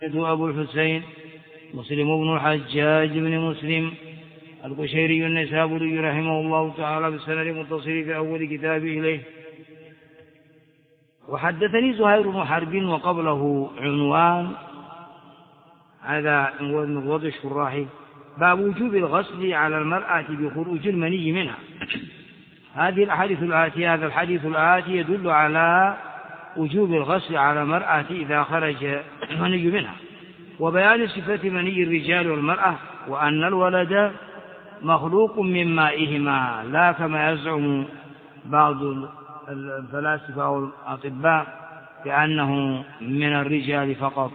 أبو الحسين مسلم بن الحجاج بن مسلم القشيري النيسابوري رحمه الله تعالى بالسند المتصل في أول كتابه إليه. وحدثني زهير بن حرب وقبله عنوان هذا من وضع الشراح باب وجوب الغسل على المرأة بخروج المني منها. هذه الأحاديث الآتية هذا الحديث الآتي يدل على وجوب الغسل على المرأة إذا خرج المني منها، وبيان صفة مني الرجال والمرأة، وأن الولد مخلوق من مائهما لا كما يزعم بعض الفلاسفة أو الأطباء بأنه من الرجال فقط.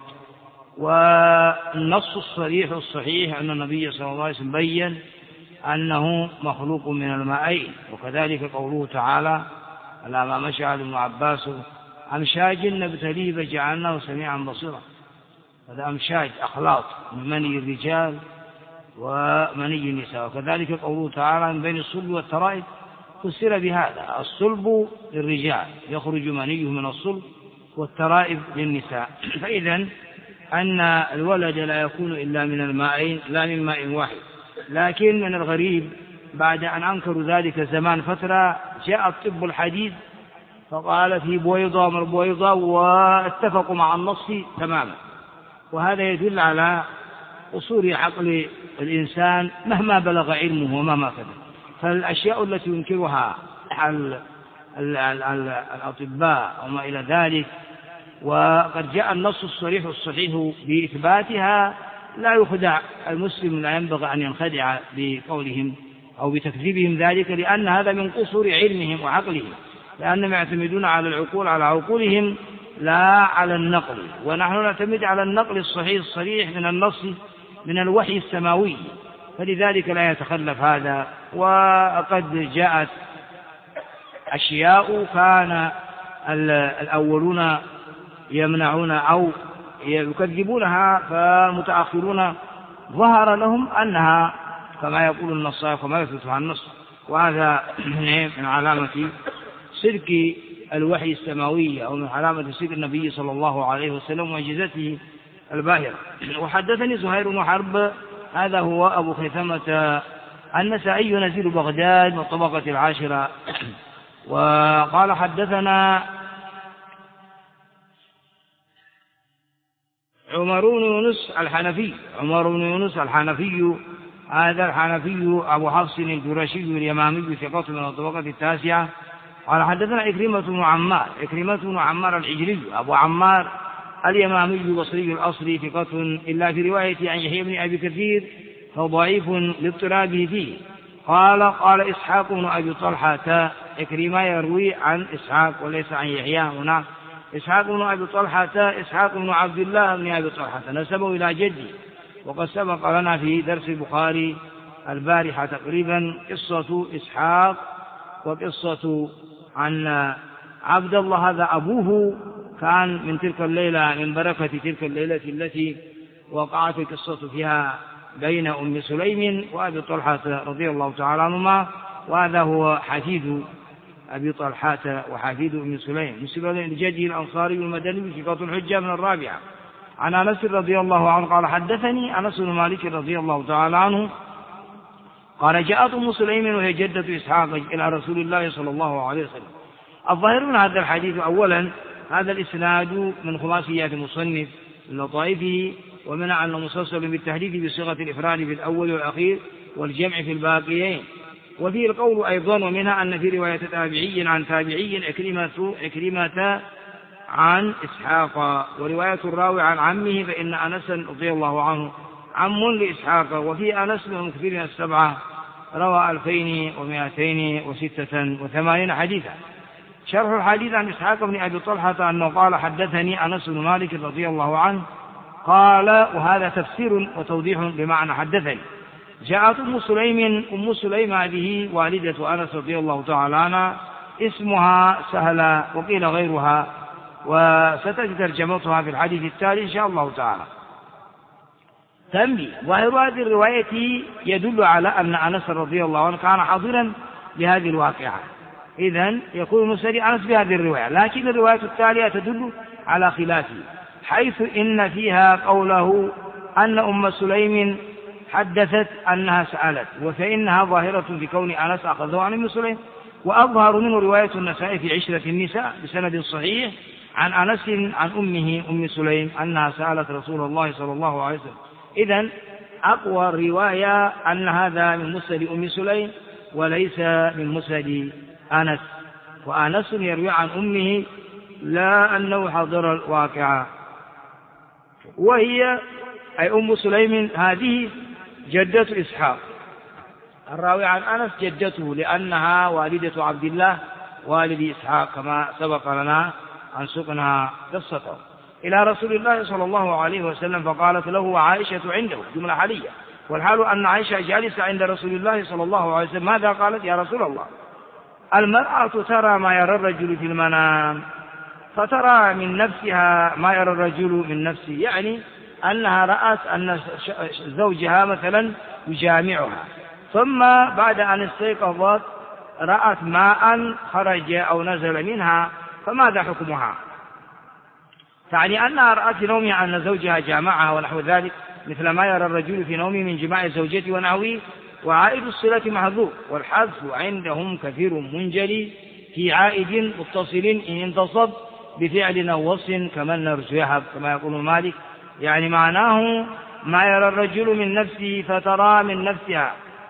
والنص الصريح الصحيح أن النبي صلى الله عليه وسلم بين أنه مخلوق من المائين، وكذلك قوله تعالى على ما مشى بن عباس أمشاج نبتليه فجعلناه سميعا بصيرا. هذا أمشاج أخلاط من مني الرجال ومني النساء. وكذلك قوله تعالى من بين الصلب والترائب فسر بهذا الصلب للرجال يخرج منيه من الصلب والترائب للنساء. فإذا أن الولد لا يكون إلا من المائين لا من ماء واحد. لكن من الغريب بعد أن أنكروا ذلك زمان فترة جاء الطب الحديث فقال في بويضة من البويضة واتفقوا مع النص تماما. وهذا يدل على قصور عقل الإنسان مهما بلغ علمه ومهما كذا. فالأشياء التي ينكرها الأطباء وما إلى ذلك وقد جاء النص الصريح الصحيح بإثباتها لا يخدع المسلم، لا ينبغي أن ينخدع بقولهم أو بتكذيبهم ذلك، لأن هذا من قصور علمهم وعقلهم، لأنهم يعتمدون على العقول على عقولهم لا على النقل، ونحن نعتمد على النقل الصحيح الصريح من النص من الوحي السماوي، فلذلك لا يتخلف هذا. وقد جاءت أشياء كان الأولون يمنعون أو يكذبونها، فالمتأخرون ظهر لهم أنها كما يقول النص وما يثبتها النص. وهذا من علامة صدق الوحي السماوي أو من علامة صدق النبي صلى الله عليه وسلم ومعجزته الباهرة. وحدثني زهير بن حرب هذا هو أبو خيثمة النسائي نزيل بغداد والطبقة العاشرة. وقال حدثنا عمر بن يونس الحنفي هذا الحنفي أبو حفص الجرشي اليمامي ثقة من الطبقة التاسعة. قال حدثنا إكرمة بن عمار العجلي أبو عمار اليمامي البصري الأصلي ثقة إلا في رواية عن يحيى بن أبي كثير فضعيف لاضطرابه فيه. قال إسحاق بن أبي طلحة إكرمة يروي عن إسحاق وليس عن يحيى. هنا إسحاق بن أبي طلحة إسحاق بن عبد الله بن أبي طلحة نسبه إلى جدي، وقد سبق لنا في درس البخاري البارحة تقريبا قصة إسحاق وقصة عن عبد الله هذا أبوه كان من تلك الليلة من بركة تلك الليلة التي وقعت القصة فيها بين أم سليم وأبي طلحة رضي الله تعالى عنهما، وهذا هو حفيد أبي طلحة وحفيد أم سليم نسب لجده الأنصاري المدني ثقة حجة من الرابعة. عن أنس رضي الله عنه قال حدثني أنس بن مالك رضي الله تعالى عنه قال جاءت أم سليم وهي جدة إسحاق إلى رسول الله صلى الله عليه وسلم. الظاهر من هذا الحديث أولا هذا الإسناد من خلاصيات المصنف لطائفه، ومنع أنه مسلسل بالتحديث بصيغة الإفراد في الأول والأخير والجمع في الباقيين. وفيه القول أيضا ومنها أن في رواية تابعي عن تابعي أكرمة عن إسحاق، ورواية الراوي عن عمه فإن أنس رضي الله عنه عم لإسحاق. وفي أنس من المكثرين السبعة روى 2286 حديثا. شرح الحديث عن إسحاق بن أبي طلحة أنه قال حدثني أنس بن مالك رضي الله عنه قال، وهذا تفسير وتوضيح بمعنى حدثني. جاءت أم سليم هذه والدة أنس رضي الله تعالى عنها اسمها سهلة وقيل غيرها، وستجد ترجمتها في الحديث التالي إن شاء الله تعالى. تنبيه: ظاهر هذه الرواية يدل على أن أنس رضي الله عنه كان حاضرا لهذه الواقعة، إذن يكون مسند أنس بهذه الرواية، لكن الرواية التالية تدل على خلافه، حيث إن فيها قوله أن أم سليم حدثت أنها سألت، وفإنها ظاهرة في كون أنس أخذه عن أم سليم. وأظهر منه رواية النسائي في عشرة النساء بسند صحيح عن أنس عن أمه أم سليم أنها سألت رسول الله صلى الله عليه وسلم. إذن أقوى الرواية أن هذا من مسند أم سليم وليس من مسند أنس، وأنس يروي عن أمه لا أنه حضر الواقعة، وهي أي أم سليم هذه جدة إسحاق، الراوي عن أنس جدته لأنها والدة عبد الله والد إسحاق كما سبق لنا أن سقنا قصته إلى رسول الله صلى الله عليه وسلم، فقالت له وعائشة عنده، جملة حالية، والحال أن عائشة جالسة عند رسول الله صلى الله عليه وسلم. ماذا قالت؟ يا رسول الله المرأة ترى ما يرى الرجل في المنام فترى من نفسها ما يرى الرجل من نفسه، يعني أنها رأت أن زوجها مثلا يجامعها، ثم بعد أن استيقظت رأت ماء خرج أو نزل منها، فماذا حكمها؟ تعني أنها رأت في نومها أن زوجها جامعها ونحو ذلك، مثل ما يرى الرجل في نومه من جماع زوجته ونحوه، وعائد الصلة محذوف، والحذف عندهم كثير منجلي في عائد متصل إن انتصب بفعل أو وصف كمن نرجو يهب كما يقول مالك، يعني معناه ما يرى الرجل من نفسه فترى من نفسها،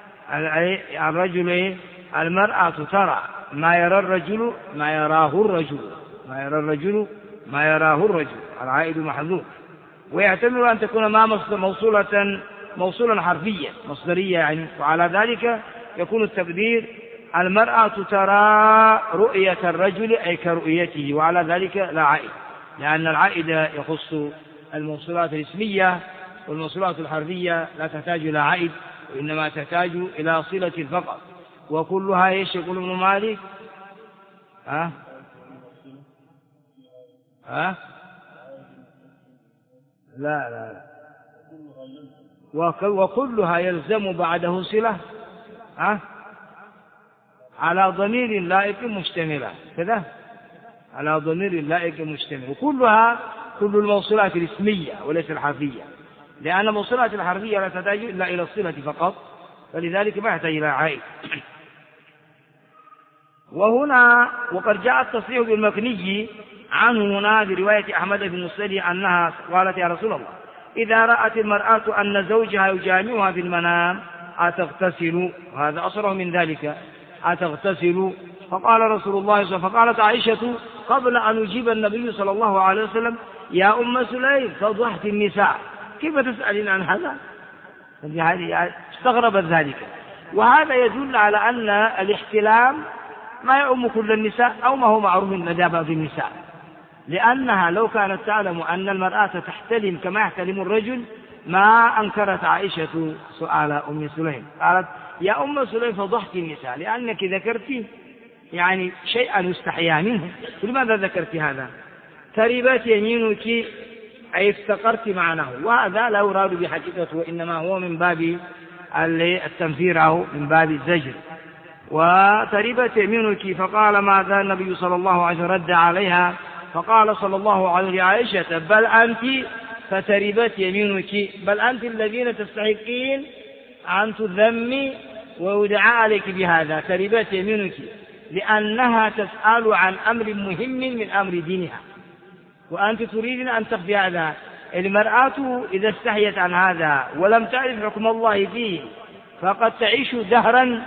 الرجل المرأة ترى ما يرى الرجل ما يراه الرجل، ما يرى الرجل ما يراه الرجل، العائد محذوف. ويحتمل أن تكون ما موصولا حرفيا مصدرية يعني، وعلى ذلك يكون التقدير المرأة ترى رؤية الرجل أي كرؤيته، وعلى ذلك لا عائد، لأن العائد يخص الموصولات الاسمية، والموصولات الحرفية لا تحتاج إلى عائد وإنما تحتاج إلى صلة فقط. وكلها ايش يقول ابن مالك؟ لا وكلها يلزم بعده صلة على ضمير لائق مشتملة كذا، على ضمير لائق مشتمل، وكلها كل الموصولات الاسمية وليس الحرفية، لأن الموصولات الحرفية لا تحتاج إلا إلى الصلة فقط، فلذلك ما يحتاج إلى عائد. وهنا وقد جاء التصريح بالمكني عنه هنا برواية أحمد بن مسلم أنها قالت يا رسول الله إذا رأت المرأة أن زوجها يجامعها في المنام أتغتسل؟ وهذا أصره من ذلك، أتغتسل؟ فقال رسول الله صلى الله عليه وسلم، فقالت عائشة قبل أن يجيب النبي صلى الله عليه وسلم يا أم سليم فضحت النساء، كيف تسألين عن هذا؟ استغربت ذلك. وهذا يدل على أن الاحتلام ما يعم كل النساء أو ما هو معروف لدى بعض النساء، لأنها لو كانت تعلم أن المرأة تحتلم كما يحتلم الرجل ما أنكرت عائشة سؤال أم سليم، قالت يا أم سليم فضحت النساء لأنك ذكرت يعني شيئا يستحيا منه، لماذا ذكرت هذا؟ تربت يمينك أي افتقرت معناه، وهذا لا يراد بحقيقته وإنما هو من باب التنفير أو من باب الزجر. وتربت يمينك، فقال ماذا النبي صلى الله عليه وسلم رد عليها، فقال صلى الله عليه عائشة بل أنت فتربت يمينك، بل أنت الذين تستحقين أن تذمي ويدعى عليك بهذا، تربت يمينك، لأنها تسأل عن أمر مهم من أمر دينها وأنت تريدين أن تخفي هذا. المرأة إذا استحيت عن هذا ولم تعرف حكم الله فيه فقد تعيش دهرا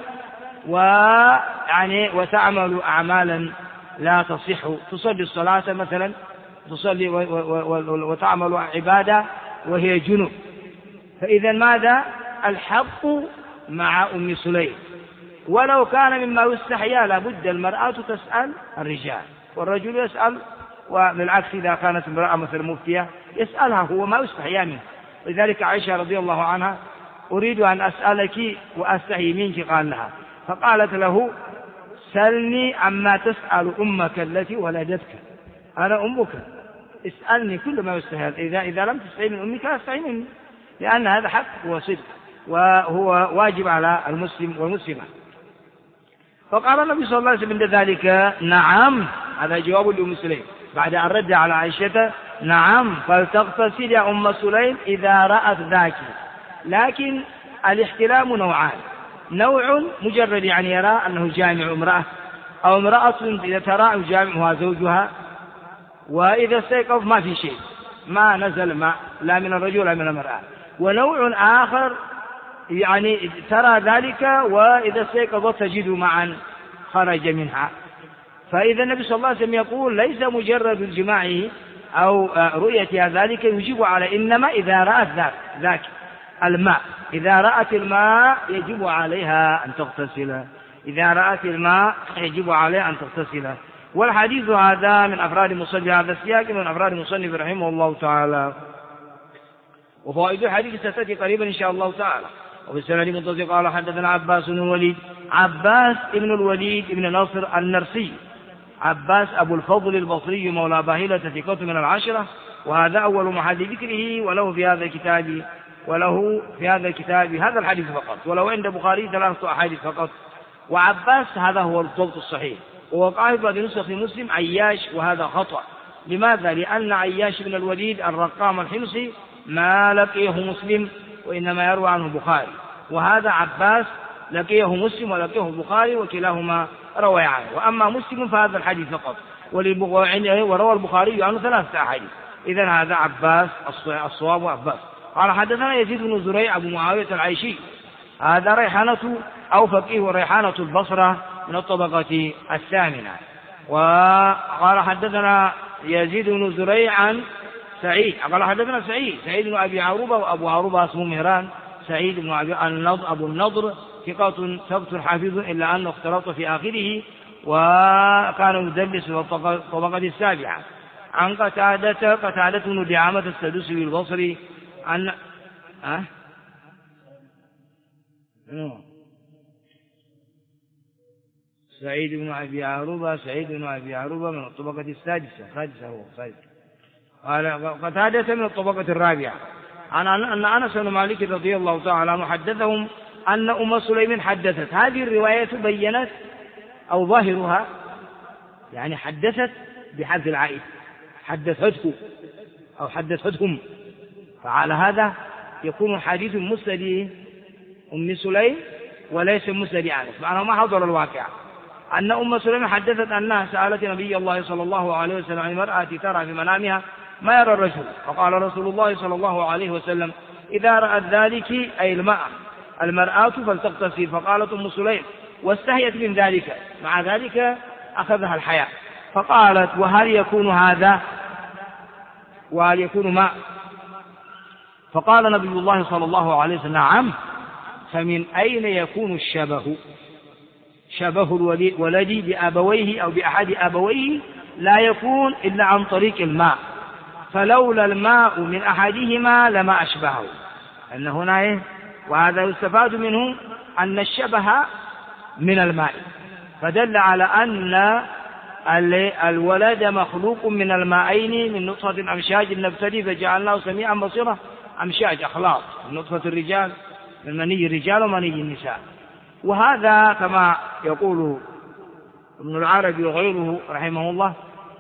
وتعمل أعمالا لا تصح، تصلي الصلاة مثلا، تصلي وتعمل عبادة وهي جنب. فإذا ماذا؟ الحق مع أم سليم، ولو كان مما يستحيا لابد المرأة تسأل الرجال والرجل يسأل، وبالعكس إذا كانت امرأة مثل مفتية يسألها هو ما يستحيا منه. لذلك عائشة رضي الله عنها أريد أن أسألك وأستحي منك، قال لها، فقالت له سلني عما تسأل أمك التي ولدتك، أنا أمك، اسألني كل ما يستحيل، إذا لم تستحي من أمك أستحي مني، لأن هذا حق وصدق وهو واجب على المسلم والمسلمة. فقال النبي صلى الله عليه وسلم عند ذلك نعم، هذا جواب لأم سليم، بعد أن رد على عائشة: نعم فلتغتسل يا أم سليم إذا رأت ذاك. لكن الاحتلام نوعان: نوع مجرد يعني يرى أنه جامع امرأة، أو امرأة إذا ترى يجامعها زوجها، وإذا استيقظ ما في شيء، ما نزل ماء لا من الرجل ولا من المرأة. ونوع آخر يعني ترى ذلك وإذا استيقظت تجد معا خرج منها. فإذا النبي صلى الله عليه وسلم يقول ليس مجرد الجماع أو رؤيتها ذلك يجب على، إنما إذا رأت ذاك الماء، إذا رأت الماء يجب عليها أن تغتسل، إذا رأت الماء يجب عليها أن تغتسل. والحديث هذا من أفراد مصنف هذا السياق من أفراد مصنف رحمه الله تعالى. وفوائد الحديث ستأتي قريبا إن شاء الله تعالى. وفي السند متصل قال حدثنا عباس بن الوليد، عباس بن الوليد بن نصر النرسي، عباس أبو الفضل البصري مولى باهلة ثقة من العشرة، وهذا أول محل ذكره، وله في هذا الكتاب هذا الحديث فقط، ولو عند بخاري 3 أحاديث فقط. وعباس هذا هو الضبط الصحيح، ووقع في بعض نسخ مسلم عياش، وهذا خطأ. لماذا؟ لأن عياش بن الوليد الرقام الحمصي ما لقيه مسلم، وإنما يروى عنه البخاري، وهذا عباس لقيه مسلم ولقيه البخاري، وكلاهما روى عنه. وأما مسلم فهذا الحديث فقط، وروى البخاري عنه 3 أحاديث. إذن هذا عباس، الصواب عباس. قال حدثنا يزيد بن زريع أبو معاوية العيشي، هذا ريحانة أو فقيه ريحانة البصرة من الطبقة الثامنة. وقال حدثنا يزيد بن زريع عن سعيد، قال حدثنا سعيد بن أبي عروبة، وأبو عروبة اسمه مهران، سعيد بن أبو النضر ثقة ثبت حافظ، إلا أنه اختلط في آخره وكان يدلس في الطبقة السابعة. عن قتادة بن دعامة السدوسي البصري عن سعيد بن أبي عروبة من الطبقة السادسة هو قال قتادة من الطبقة الرابعة عن أن أنس بن مالك رضي الله تعالى عنه حدثهم أن أم سليم حدثت. هذه الرواية بينت أو ظاهرها يعني حدثت بحذف العائد، حدثته أو حدثتهم، فعلى هذا يكون حديث مسند أم سليم وليس مسند أنس، معناه ما حضر الواقع. أن أم سليم حدثت أنها سألت نبي الله صلى الله عليه وسلم عن المرأة ترى في منامها ما يرى الرجل، فقال رسول الله صلى الله عليه وسلم: إذا رأت ذلك أي المرأة فلتغتسل. فقالت أم سليم واستحيت من ذلك، مع ذلك أخذها الحياء، فقالت: وهل يكون هذا وهل يكون ماء؟ فقال نبي الله صلى الله عليه وسلم: نعم. فمن أين يكون شبه الولد بأبويه أو بأحد أبويه؟ لا يكون إلا عن طريق الماء، فلولا الماء من أحدهما لما أشبهه. أن هنا وهذا يستفاد منه أن الشبه من الماء، فدل على أن الولد مخلوق من المائين، من نطفة أمشاج نبتلي فجعلناه سميعا بصيرا. أمشاج أخلاط من نطفة الرجال، من مني الرجال ومني النساء. وهذا كما يقول ابن العربي وغيره رحمه الله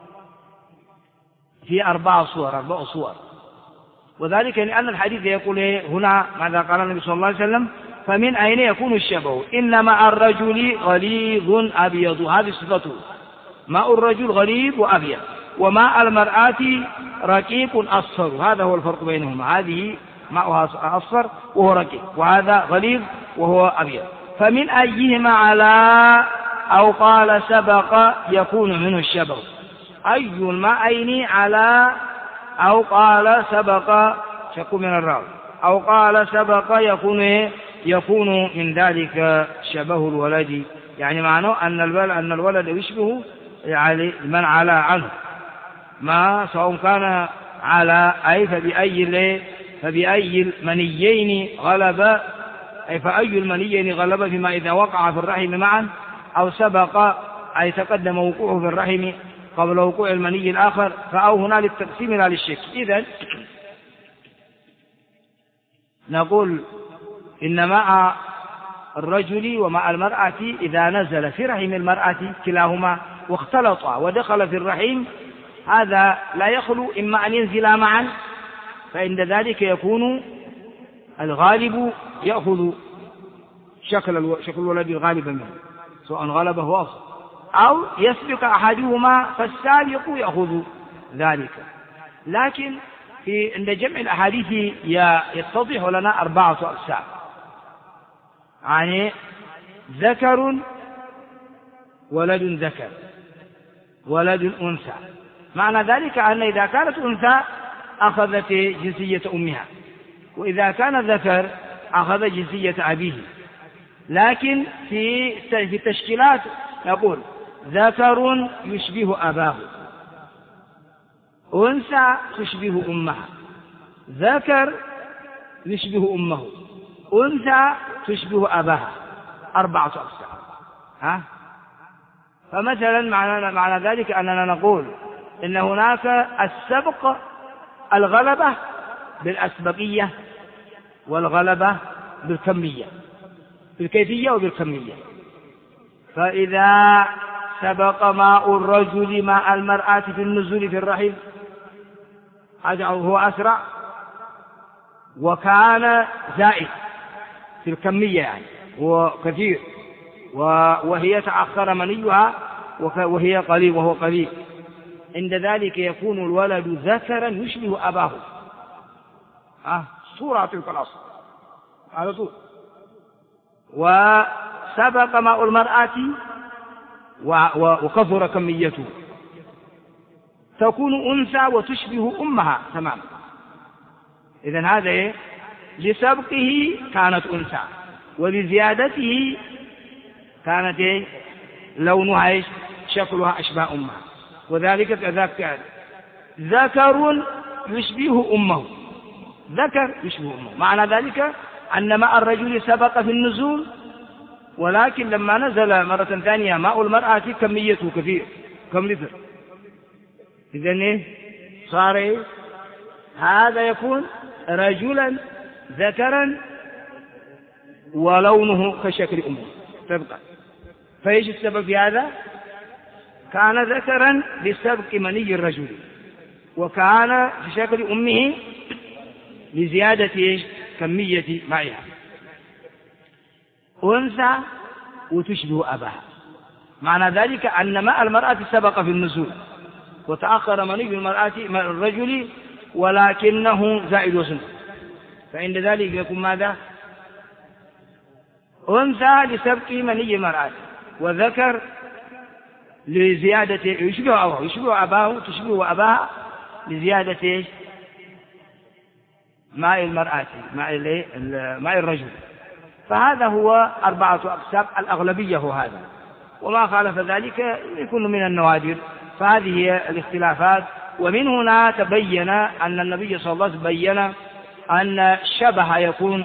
في 4 صور، وذلك لأن الحديث يقول هنا ماذا قال النبي صلى الله عليه وسلم: فمن أين يكون الشبه؟ إن ماء الرجل غليظ أبيض، هذه صفته، ماء الرجل غليظ وأبيض، وماء المرأة رقيق أصفر، هذا هو الفرق بينهما، هذه ماءها أصفر وهو رقيق، وهذا غليظ وهو أبيض. فمن أيهما على أو قال سبق يكون منه الشبه؟ أي الماءين على أو قال سبق شك من الراوي، أو قال سبق يكون من ذلك شبه الولد، يعني معناه أن الولد يشبه يعني من على عنه، ما سواء كان على أي فبأي المنيين غلب، أي فأي المنيين غلب فيما إذا وقع في الرحم معا، أو سبق أي تقدم وقوعه في الرحم قبل وقوع المني الآخر، فأو هنا للتقسيم لا للشك. إذن نقول إن ماء الرجل وماء المرأة إذا نزل في رحم المرأة كلاهما واختلطا ودخل في الرحم، هذا لا يخلو إما أن ينزلا معا، فعند ذلك يكون الغالب يأخذ شكل الولد الغالب منه، سواء غلبه أو أصل، أو يسبق أحدهما فالسابق يأخذ ذلك. لكن عند جمع الأحاديث يتضح لنا 4 أقسام، يعني ذكر، ولد ذكر، ولد أنثى. معنى ذلك أن إذا كانت أنثى أخذت جنسية أمها، وإذا كان ذكر أخذ جنسية أبيه. لكن في التشكيلات يقول ذكر يشبه أباه، أنثى تشبه أمها، ذكر يشبه أمه، أنثى تشبه أباها، 4 أقسام. فمثلا معنى ذلك أننا نقول إن هناك السبق، الغلبة بالأسبقية، والغلبة بالكمية، بالكيفية وبالكمية. فإذا سبق ماء الرجل ماء المرأة في النزول في الرحم هو أسرع، وكان زائد في الكمية يعني هو كثير، وهي تأخر منيها وهي قليل وهو قليل، عند ذلك يكون الولد ذكرا يشبه أباه. صورة تلك الأصل على طول. وسبق ماء المرأة وكثر كميته، تكون أنثى وتشبه أمها تماما. إذن هذا لسبقه كانت أنثى، ولزيادته كانت لونها شكلها أشبه أمها، وذلك كذلك ذكر يشبه أمه، ذكر يشبه أمه. معنى ذلك أن ماء الرجل سبق في النزول، ولكن لما نزل مرة ثانية ماء المرأة كميته كثير، كم لتر. إذن صار هذا يكون رجلا ذكرا ولونه كشكل أمه تبقى. فإيش السبب في هذا؟ كان ذكرا لسبق مني الرجل، وكان في شكل أمه لزيادة كمية معها. أنثى وتشبه أباها، معنى ذلك أن ماء المرأة سبق في النزول، وتأخر مني المرأة من الرجل، ولكنه زائد وزنه، فعند ذلك يكون ماذا؟ أنثى لسبق مني المرأة، وذكر لزيادة يشبه أباه تشبه أباها لزيادة ماء المرأة ماء الرجل. فهذا هو 4 أقسام، الأغلبية هو هذا، وما خالف ذلك يكون من النوادر. فهذه هي الاختلافات. ومن هنا تبين أن النبي صلى الله عليه وسلم بين أن الشبه يكون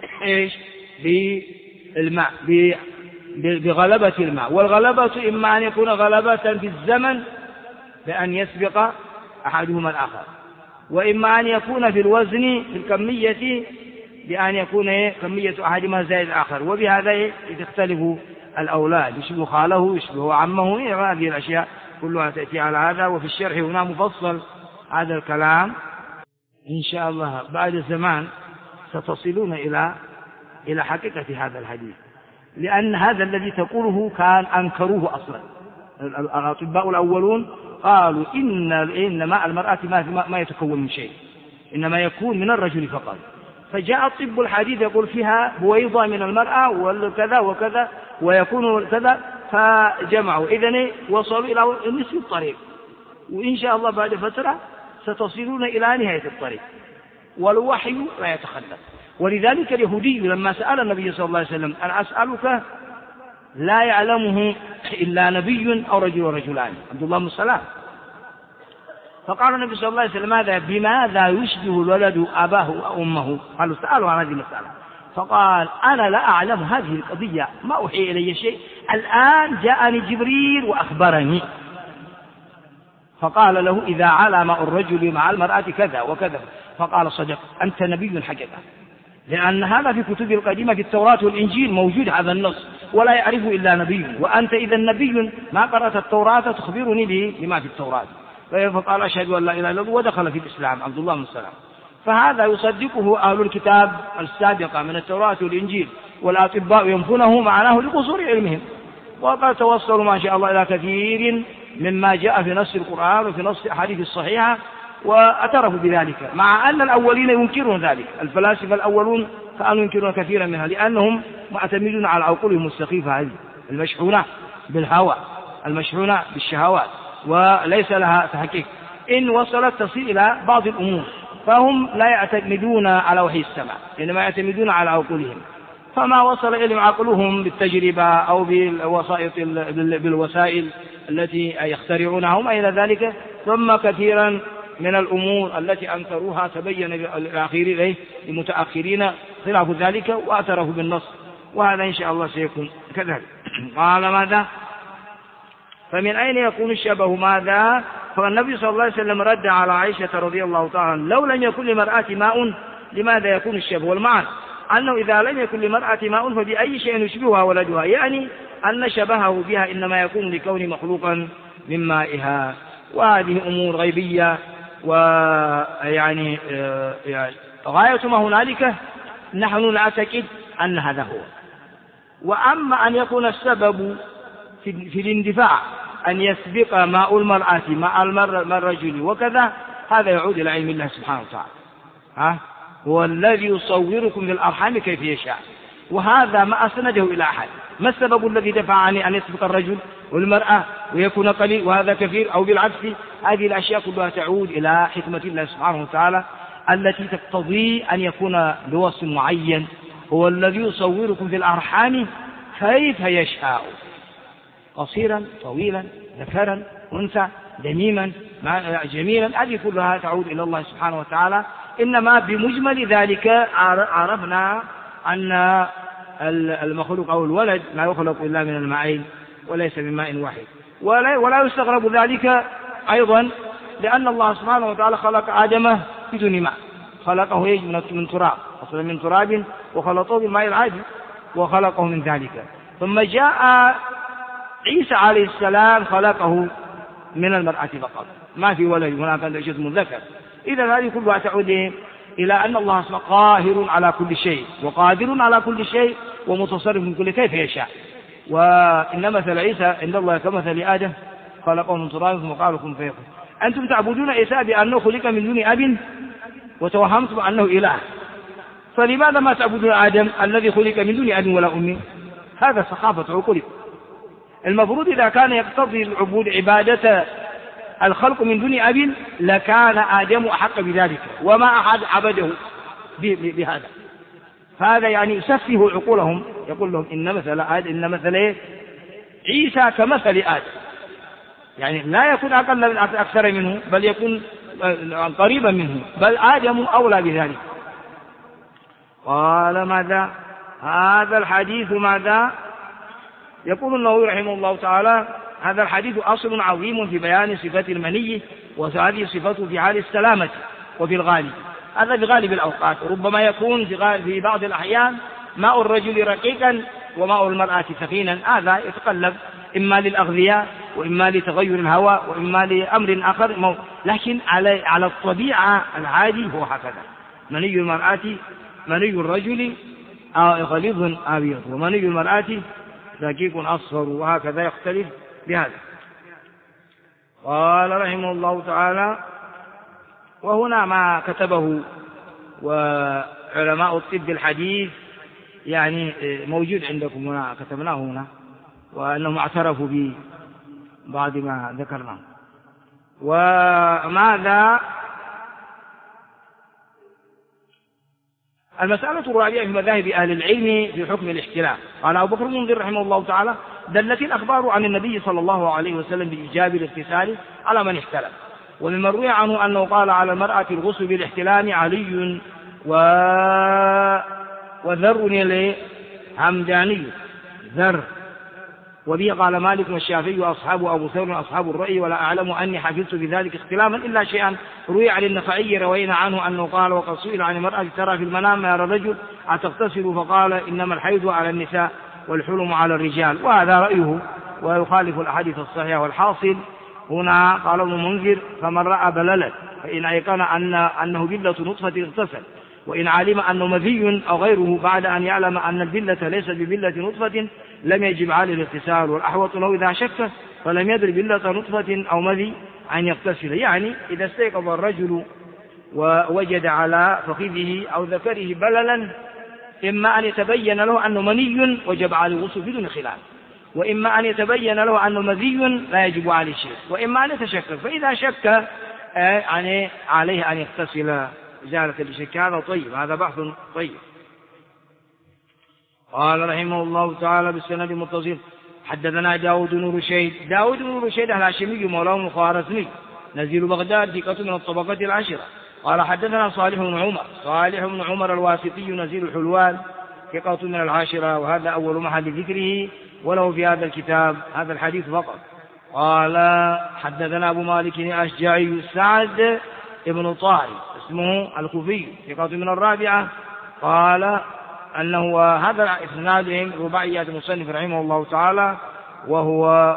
بالماء، بغلبة الماء، والغلبة إما أن يكون غلبة في الزمن بأن يسبق أحدهما الآخر، وإما أن يكون في الوزن في الكمية بأن يكون كمية أحدهما زائد الآخر. وبهذا تختلف الأولاد، يشبه خاله يشبه عمه، هذه الأشياء كلها تأتي على هذا. وفي الشرح هنا مفصل هذا الكلام إن شاء الله. بعد زمان ستصلون إلى حقيقة هذا الحديث، لأن هذا الذي تقوله كان أنكروه أصلا. الأطباء الأولون قالوا إن ماء المرأة ما يتكون من شيء، إنما يكون من الرجل فقط. فجاء الطب الحديث يقول فيها بويضة من المرأة وكذا وكذا ويكون كذا، فجمعوا. إذن وصلوا إلى نصف الطريق، وإن شاء الله بعد فترة ستصلون إلى نهاية الطريق، والوحي لا يتخلف. ولذلك اليهودي لما سأل النبي صلى الله عليه وسلم أن أسألك لا يعلمه إلا نبي أو رجل ورجلان، عبد الله بن سلام، فقال النبي صلى الله عليه وسلم هذا بماذا يشبه الولد أباه وأمه؟ قالوا سألوا عن هذه المسألة، فقال أنا لا أعلم هذه القضية، ما أوحي إلي شيء، الآن جاءني جبريل وأخبرني. فقال له إذا على ماء الرجل مع المرأة كذا وكذا، فقال صدق أنت نبي حقيقة، لأن هذا في كتب القديمة في التوراة والإنجيل موجود هذا النص، ولا يعرفه إلا نبي، وأنت إذا نبي ما قرأت التوراة تخبرني به بما في التوراة. فقال أشهد أن لا إله إلا الله ودخل في الإسلام عبد الله بن سلام. فهذا يصدقه أهل الكتاب السابقة من التوراة والإنجيل والأطباء ينفونه معناه لقصور علمهم، وقد توصلوا ما شاء الله إلى كثير مما جاء في نص القرآن وفي نص الأحاديث الصحيحة واعترفوا بذلك، مع أن الأولين ينكرون ذلك. الفلاسفة الأولون كانوا ينكرون كثيرا منها لأنهم معتمدون على عقولهم السخيفة هذه المشحونة بالهوى المشحونة بالشهوات وليس لها تحقيق. إن وصلت تصل إلى بعض الأمور فهم لا يعتمدون على وحي السماء، إنما يعتمدون على عقولهم، فما وصل إليهم عقلهم بالتجربة أو بالوسائل التي يخترعونها وما إلى ذلك. ثم كثيرا من الأمور التي أنكروها تبين للمتأخرين خلاف ذلك واعترفوا بالنص، وهذا إن شاء الله سيكون كذلك. قال ماذا؟ فمن أين يكون الشبه ماذا؟ فالنبي صلى الله عليه وسلم رد على عائشة رضي الله تعالى لو لم يكن لمرأة ماء لماذا يكون الشبه؟ والمعنى أنه إذا لم يكن لمرأة ماء فبأي شيء يشبهها ولدها، يعني أن شبهه بها إنما يكون لكون مخلوقا من مائها. وهذه أمور غيبية، ويعني غاية ما هنالك نحن نعتقد أن هذا هو. وأما أن يكون السبب في الاندفاع أن يسبق ماء المرأة مع الرجل وكذا، هذا يعود إلى علم الله سبحانه وتعالى. هو الذي يصوركم في الأرحام كيف يشاء، وهذا ما أسنده إلى أحد. ما السبب الذي دفع عني أن يسبق الرجل والمرأة ويكون قليل وهذا كثير أو بالعكس؟ هذه الأشياء كلها تعود إلى حكمة الله سبحانه وتعالى التي تقتضي أن يكون بوصف معين. هو الذي يصوركم في الأرحام كيف يشاء، قصيرا طويلا ذكرا أنثى دميما جميلا، هذه كلها تعود إلى الله سبحانه وتعالى. إنما بمجمل ذلك عرفنا أن المخلوق أو الولد لا يخلق إلا من الماءين وليس من ماء واحد. ولا يستغرب ذلك أيضا لأن الله سبحانه وتعالى خلق آدم بدون ماء، خلقه من تراب، أصلا من تراب وخلطه بالماء العادي وخلقه من ذلك. ثم جاء عيسى عليه السلام خلقه من المرأة فقط، ما في ولد، هناك جسم ذكر. إذا هذه كلها تعود إلى أن الله سبحانه قاهر على كل شيء وقادر على كل شيء ومتصرف من كل كيف يشاء. وإن مثل عيسى عند الله كمثل آدم خلقه من تراب ثم قال كن فيكون. أنتم تعبدون عيسى بأنه خلق من دون أب وتوهمتم أنه إله، فلماذا ما تعبدون آدم الذي خلق من دون أب ولا أم؟ هذا سخافة عقولكم. المفروض إذا كان يقتضي العبود عبادة الخلق من دون أب لكان آدم أحق بذلك، وما أحد عبده بهذا. هذا يعني يسفه عقولهم، يقول لهم إن مثل عيسى كمثل آدم، يعني لا يكون أقل من أكثر منه بل يكون قريبا منه، بل آدم أولى بذلك. قال ماذا؟ هذا الحديث ماذا؟ يقول النووي رحمه الله تعالى هذا الحديث أصل عظيم في بيان صفة المني، وهذه صفته في حال السلامة وفي الغالب. هذا في غالب الأوقات، ربما يكون في بعض الأحيان ماء الرجل رقيقا وماء المرأة ثخينا، هذا يتقلب إما للأغذية وإما لتغير الهواء وإما لأمر آخر، لكن على الطبيعة العادي هو هكذا. مني المرأة مني الرجل غليظ أبيض ومني المرأة رقيق أصفر، وهكذا يختلف بهذا. قال رحمه الله تعالى وهنا ما كتبه وعلماء الطب الحديث يعني موجود عندكم هنا، كتبناه هنا، وأنهم اعترفوا ببعض ما ذكرناه. وماذا؟ المسألة الرابعة في مذاهب أهل العلم في حكم الاحتلام. قال أبو بكر المنذر رحمه الله تعالى دلت الأخبار عن النبي صلى الله عليه وسلم بإيجاب الاغتسال على من احتلم، ومما روي عنه أنه قال على المرأة الغسل بالاحتلام علي وذر همداني ذر. وبه قال مالك والشافعي وأصحاب أبو ثور أصحاب الرأي، ولا أعلم أني حفظت بذلك اختلاما إلا شيئا روي عن النخعي روينا عنه أنه قال وقد سئل عن المرأة ترى في المنام ما يرى الرجل أتغتسل، فقال إنما الحيض على النساء والحلم على الرجال، وهذا رأيه ويخالف الأحاديث الصحيحة. والحاصل هنا قال ابن منذر فمن رأى بللا فإن أيقن أنه بلة نطفة اغتسل، وإن علم أنه مذي أو غيره بعد أن يعلم أن البلة ليست ببلة نطفة لم يجب عليه الاغتسال، والأحوط له إذا شك فلم يدر بلة نطفة أو مذي أن يغتسل. يعني إذا استيقظ الرجل ووجد على فخذه أو ذكره بللا إما أن يتبين له أنه مني وجب عليه الغسل بدون خلاف، وإما أن يتبين له أنه مذي لا يجب عليه شيء، وإما أن يتشكك، فإذا شك يعني عليه أن يغتسل إزالة الشك. هذا طيب، هذا بحث طيب. قال رحمه الله تعالى بالسند المتصل حدثنا داود بن رشيد. داود بن رشيد الهاشمي مولاه الخوارزمي نزيل بغداد ثقة من الطبقة العشرة. قال حدثنا صالح بن عمر. صالح بن عمر الواسطي نزيل الحلوان ثقة من العاشرة، وهذا أول محل ذكره، وله في هذا الكتاب هذا الحديث فقط. قال حدثنا أبو مالك الأشجعي سعد ابن طارق اسمه الكوفي ثقة من الرابعة. قال أنه هذا إسنادهم رباعيات المصنف رحمه الله تعالى، وهو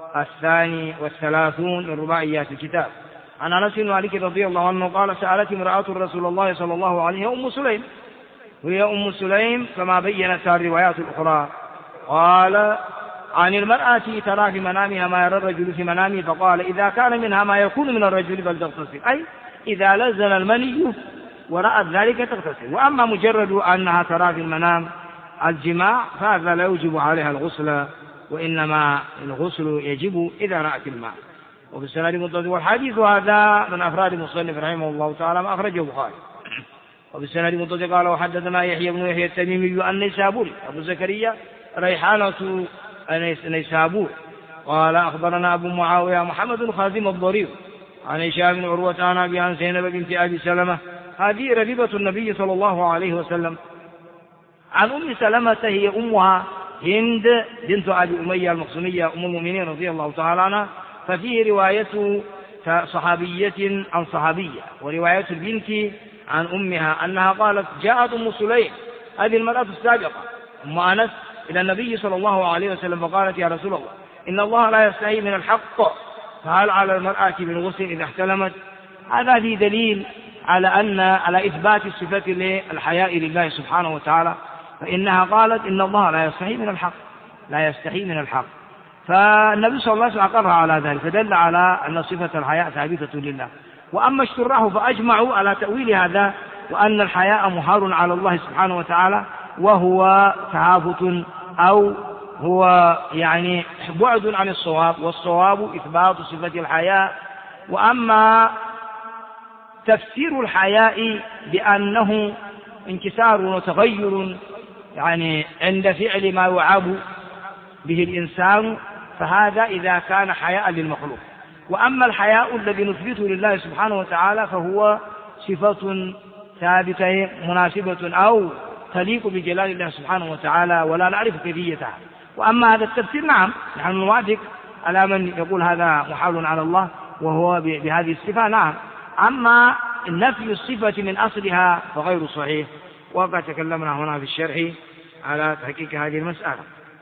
32 من رباعيات الكتاب. عن أنس بن مالك رضي الله عنه قال سألت امرأة رسول الله صلى الله عليه وسلم أم سليم، وهي أم سليم كما بينت الروايات الأخرى. قال عن المرأة ترى في منامها ما يرى الرجل في منامه، فقال إذا كان منها ما يكون من الرجل فلتغتسل، أي إذا نزل المني ورأت ذلك تغتسل. وأما مجرد أنها ترى في المنام الجماع فهذا لا يوجب عليها الغسل، وإنما الغسل يجب إذا رأت الماء. وفي السند المتصل، والحديث هذا من أفراد المصنف رحمه الله تعالى ما أخرجه البخاري. وفي السند المتصل قال وحدثنا يحيى بن يحيى التميمي النيسابوري أبو زكريا ريحانة النيسابور قال أخبرنا أبو معاوية محمد بن خازم الضرير عن هشام بن عروة عن أبي عن زينب بنت أبي سلمة هذه ربيبة النبي صلى الله عليه وسلم. عن أم سلمة هي أمها هند بنت أبي أمية المخزومية أم المؤمنين رضي الله تعالى عنها، ففيه رواية صحابية عن صحابية، ورواية البنت عن أمها أنها قالت جاءت أم سليم هذه المرأة السابقة أم أنس إلى النبي صلى الله عليه وسلم فقالت يا رسول الله إن الله لا يستحي من الحق، فهل على المرأة من غسل إذا احتلمت؟ هذا فيه دليل على إثبات الصفة للحياء لله سبحانه وتعالى، فإنها قالت إن الله لا يستحي من الحق، لا يستحي من الحق، فالنبي صلى الله عليه وسلم أقر على ذلك، فدل على أن صفة الحياء ثابتة لله. وأما الشراح فأجمعوا على تأويل هذا، وأن الحياء محال على الله سبحانه وتعالى، وهو تهافت أو هو يعني بعد عن الصواب، والصواب إثبات صفة الحياء. وأما تفسير الحياء بأنه انكسار وتغير يعني عند فعل ما يعاب به الإنسان، فهذا إذا كان حياء للمخلوق. وأما الحياء الذي نثبته لله سبحانه وتعالى فهو صفة ثابتة مناسبة أو تليق بجلال الله سبحانه وتعالى ولا نعرف كيفيتها. وأما هذا التفسير نعم نحن نوافق على من يقول هذا محال على الله وهو بهذه الصفة، نعم. أما نفي الصفة من أصلها فغير صحيح، وقد تكلمنا هنا في الشرح على تحقيق هذه المسألة.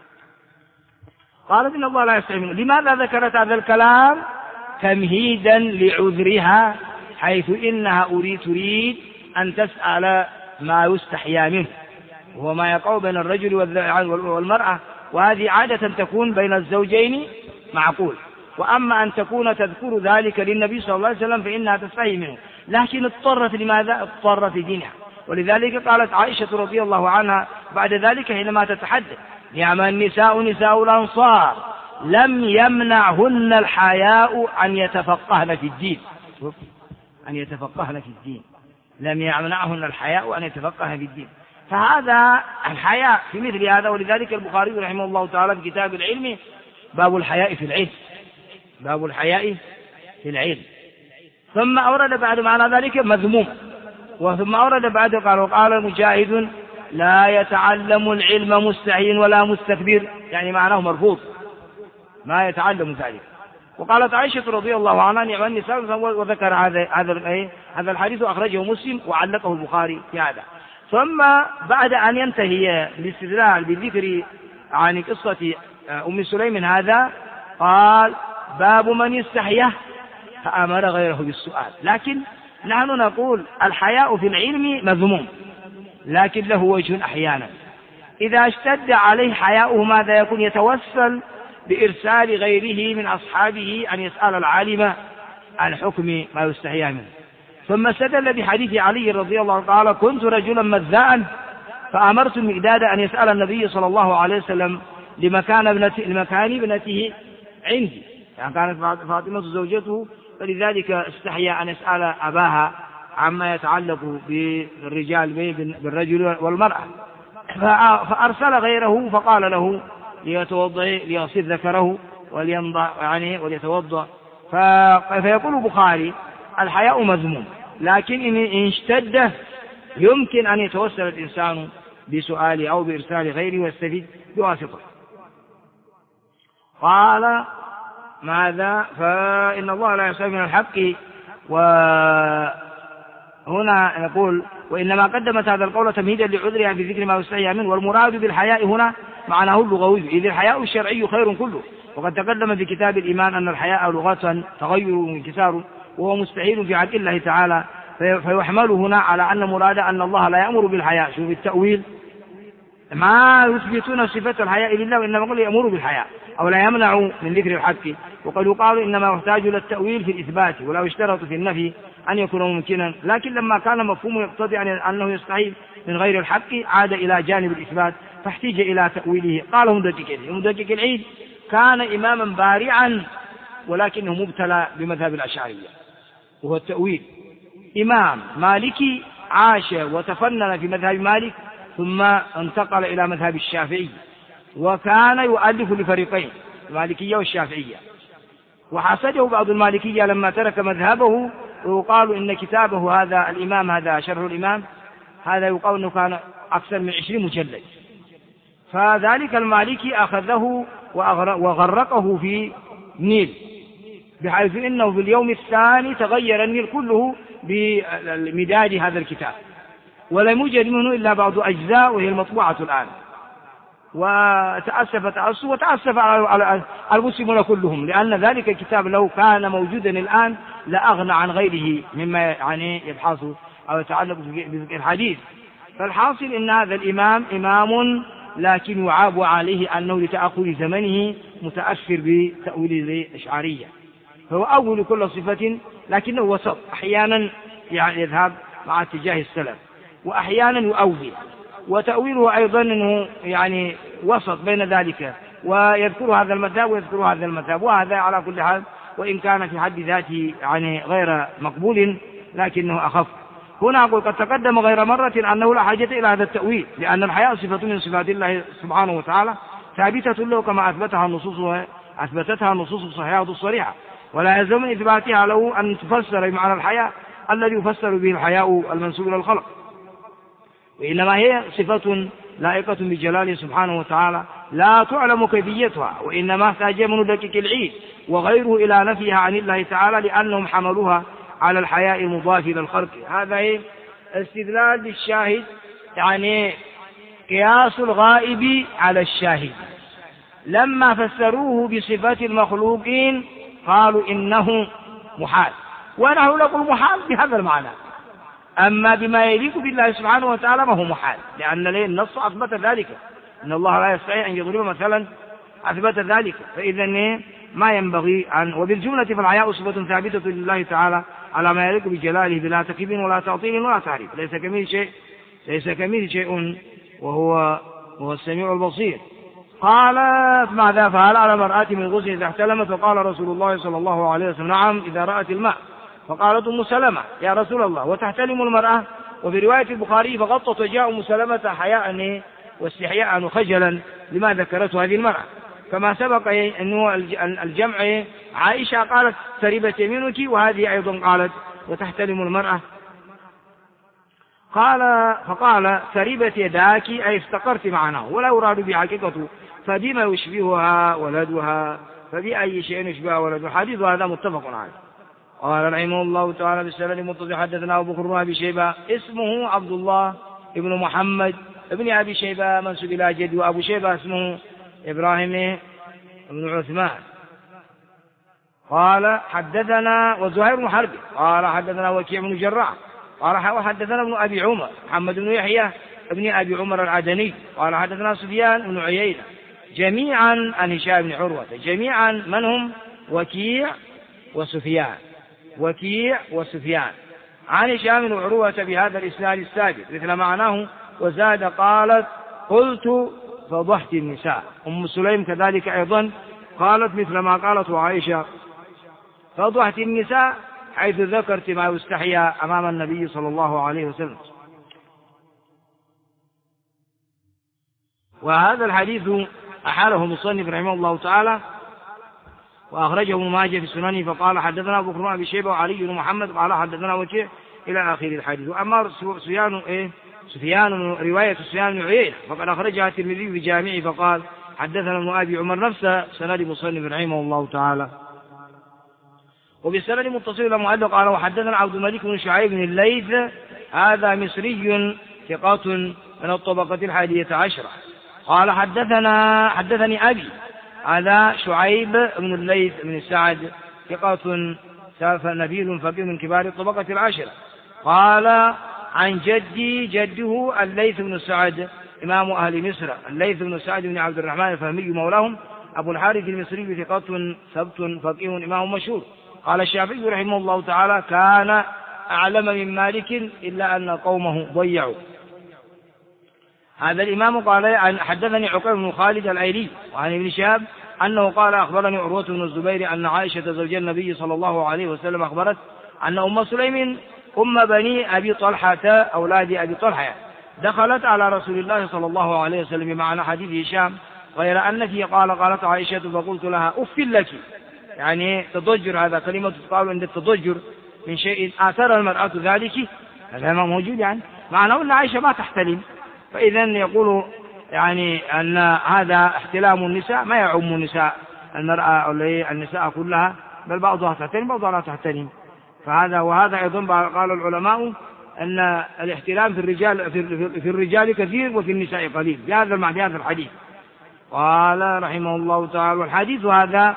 قالت إن الله لا يستحي منه. لماذا ذكرت هذا الكلام؟ تمهيدا لعذرها، حيث إنها تريد أن تسأل ما يستحيا منه، وهو ما يقع بين الرجل والمرأة، وهذه عادة تكون بين الزوجين معقول. وأما أن تكون تذكر ذلك للنبي صلى الله عليه وسلم فإنها تستحي منه، لكن اضطرت لماذا؟ اضطرت دينها. ولذلك قالت عائشة رضي الله عنها بعد ذلك حينما تتحدث نعم النساء نساء الأنصار لم يمنعهن الحياء أن يتفقهن في الدين، أن يتفقهن في الدين، لم يمنعهن الحياء أن يتفقهن في الدين. فهذا الحياء في مثل هذا. ولذلك البخاري رحمه الله تعالى في كتاب العلم باب الحياء في العلم، باب الحياء في العلم. ثم أورد بعد معنى ذلك مذموم، وثم أورد بعد قال مجاهد لا يتعلم العلم مستحي ولا مستكبر، يعني معناه مرفوض ما يتعلم ذلك. وقالت عائشة رضي الله عنها نعم النساء، وذكر هذا الحديث أخرجه مسلم وعلقه البخاري في هذا. ثم بعد أن ينتهي الاستدلال بالذكر عن قصة أم سليم هذا قال باب من استحيا فأمر غيره بالسؤال. لكن نحن نقول الحياء في العلم مذموم، لكن له وجه أحيانا إذا اشتد عليه حياؤه ماذا يكون؟ يتوسل بإرسال غيره من أصحابه أن يسأل العالم عن حكم ما يستحيا منه. ثم استدل بحديث علي رضي الله عنه قال: كنت رجلا مذاء فأمرت المقداد أن يسأل النبي صلى الله عليه وسلم لمكان ابنته عندي، يعني كانت فاطمة زوجته، فلذلك استحيا أن يسأل أباها عما يتعلق بالرجال بالرجل والمرأة، فأرسل غيره فقال له ليتوضأ ليغسل ذكره ولينضح يعني وليتوضأ. فيقول البخاري: الحياء مذموم، لكن إن اشتد يمكن أن يتوسل الإنسان بسؤال أو بإرسال غيره ويستفيد بواسطة. قال: ماذا؟ فإن الله لا يستحي من الحق. وهنا نقول: وإنما قدمت هذا القول تمهيدا لعذرها في ذكر ما يستحي منه، والمراد بالحياء هنا معناه اللغوي، إذ الحياء الشرعي خير كله، وقد تقدم في كتاب الإيمان أن الحياء لغة تغير وانكسار، وهو مستحيل في حق الله تعالى، فيحمل هنا على أن مراد أن الله لا يأمر بالحياء. شوف التأويل، ما يثبتون صفة الحياء لله، وإنما يقول يأمر بالحياء أو لا يمنع من ذكر الحق. وقد يقال إنما يحتاج إلى التأويل في الإثبات، ولا يشترط في النفي أن يكون ممكنا، لكن لما كان مفهوم يقتضي أنه يستحيل من غير الحق عاد إلى جانب الإثبات فاحتاج إلى تأويله. قاله مدقق العيد: كان إماما بارعا ولكنه مبتلى بمذهب الأشعرية، وهو التأويل. إمام مالكي عاش وتفنن في مذهب مالك، ثم انتقل إلى مذهب الشافعي، وكان يؤلف لفريقين، المالكية والشافعية، وحسده بعض المالكية لما ترك مذهبه، ويقال إن كتابه هذا الإمام، هذا شرح الإمام، هذا يقال أنه كان أكثر من 20 مجلد. فذلك المالكي أخذه وغرقه في نيل، بحيث إنه في اليوم الثاني تغير النيل كله بمداد هذا الكتاب، ولم يوجد منه إلا بعض أجزاء وهي المطبوعة الآن. وتأسف على المسلمون كلهم، لأن ذلك الكتاب لو كان موجودا الآن لأغنى عن غيره مما يعني يبحث أو يتعلق بفقه الحديث. فالحاصل إن هذا الإمام إمام، لكن يعاب عليه أنه لتأخر زمنه متأثر بتأويل الأشعرية، فهو أول كل صفة، لكنه وسط، أحيانا يعني يذهب مع اتجاه السلف، وأحيانا يؤول، وتأويله أيضا أنه يعني وسط بين ذلك، ويذكر هذا المذهب ويذكر هذا المذهب، وهذا على كل حال وإن كان في حد ذاته يعني غير مقبول لكنه أخف. هنا أقول: قد تقدم غير مرة أنه لا حاجة إلى هذا التأويل، لأن الحياء صفة من صفات الله سبحانه وتعالى ثابتة له كما أثبتتها النصوص الصحيحة الصريحة، ولا يلزم من إثباتها له أن تفسر بمعنى الحياء الذي يفسر به الحياء المنسوب إلى الخلق، وإنما هي صفة لائقة بجلاله سبحانه وتعالى لا تعلم كيفيتها، وإنما احتاج من دقيق العيد وغيره إلى نفيها عن الله تعالى، لأنهم حملوها على الحياء المضاف إلى الخلق. هذا استدلال بالشاهد، يعني قياس الغائب على الشاهد. لما فسروه بصفات المخلوقين قالوا إنه محال، ونحن نقول محال بهذا المعنى، أما بما يليق بالله سبحانه وتعالى ما هو محال، لأن النص أثبت ذلك، إن الله لا يستطيع أن يضرب مثلا، أثبت ذلك، فإذا ما ينبغي أن. وبالجملة فالحياء صفة ثابتة لله تعالى على ما يليق بجلاله بلا تكييف ولا تعطيل ولا تعريف، ليس كمثله شيء وهو السميع البصير. قالت: ماذا فعل على المرأة من غسل إذا احتلمت؟ فقال رسول الله صلى الله عليه وسلم: نعم إذا رأت الماء. فقالت أم سلمة: يا رسول الله وتحتلم المرأة؟ وفي رواية البخاري: فغطت وجاء أم سلمة حياء واستحياء وخجلا لما ذكرته هذه المرأة، كما سبق أنه الجمع. عائشة قالت: تربت يمينك، وهذه أيضا قالت: وتحتلم المرأة. فقال: تربت يداك، أي افتقرت معناه، ولا يراد بحقيقته، فبما يشبهها ولدها، فبأي شيء يشبهها ولدها. حديث هذا متفق عليه. قال رحمه الله تعالى: بالسند المتصل حدثنا أبو بكر بن أبي شيبة، اسمه عبد الله ابن محمد ابن أبي شيبة منسوب إلى جد، وأبو شيبة اسمه إبراهيم بن عثمان. قال حدثنا وزهير بن حرب قال حدثنا وكيع بن جراح قال وحدثنا ابن أبي عمر محمد بن يحيى ابن أبي عمر العدني قال حدثنا سفيان بن عيينة جميعا عن هشام بن عروة جميعا من هم وكيع وسفيان عن هشام بن عروة بهذا الإسناد السابق مثل معناه وزاد قالت قلت فضحت النساء. أم سليم كذلك أيضا قالت مثل ما قالت عائشة فضحت النساء حيث ذكرت ما يستحيا أمام النبي صلى الله عليه وسلم. وهذا الحديث أحاله مصنف رحمه الله تعالى وأخرجه ابن ماجه في سننه فقال حدثنا أبو بكر بن أبي شيبة وعلي بن محمد قال حدثنا وكيع إلى آخر الحديث. وأما سفيان رواية سفيان بن عيينة فقد أخرجها الترمذي بجامعه فقال حدثنا ابن أبي عمر نفسه سند مصنف رحمه الله تعالى. وبالسند متصل إلى مؤلف قال وحدثنا عبد الملك بن شعيب بن الليث هذا مصري ثقة من الطبقة 11 قال حدثني أبي هذا شعيب بن الليث بن سعد ثقة نبيل فقيه من كبار الطبقة 10 قال عن جده الليث بن سعد إمام أهل مصر الليث بن سعد بن عبد الرحمن الفهمي مولاهم أبو الحارث المصري ثقة ثبت فقيه إمام مشهور. قال الشافعي رحمه الله تعالى كان أعلم من مالك إلا أن قومه ضيعوا. هذا الإمام قال حدثني عقيل بن خالد الأيلي وعن ابن شهاب أنه قال أخبرني عروة بن الزبير أن عائشة زوج النبي صلى الله عليه وسلم أخبرت أن أم سليم أم بني أبي طلحة أولاد أبي طلحة دخلت على رسول الله صلى الله عليه وسلم بمعنى حديث هشام غير أنك قالت عائشة فقلت لها أف لك يعني تضجر هذا كلمة تقال عند التضجر من شيء آثر المرأة ذلك هذا ما موجود يعني معناه أن عائشة ما تحتلم. فإذا يقول يعني أن هذا احتلام النساء ما يعم النساء المرأة أو النساء كلها بل بعضها تحتلم بعضها لا تحتلم. وهذا أيضا قال العلماء أن الاحتلام في الرجال كثير وفي النساء قليل بهذا الحديث. قال رحمه الله تعالى والحديث هذا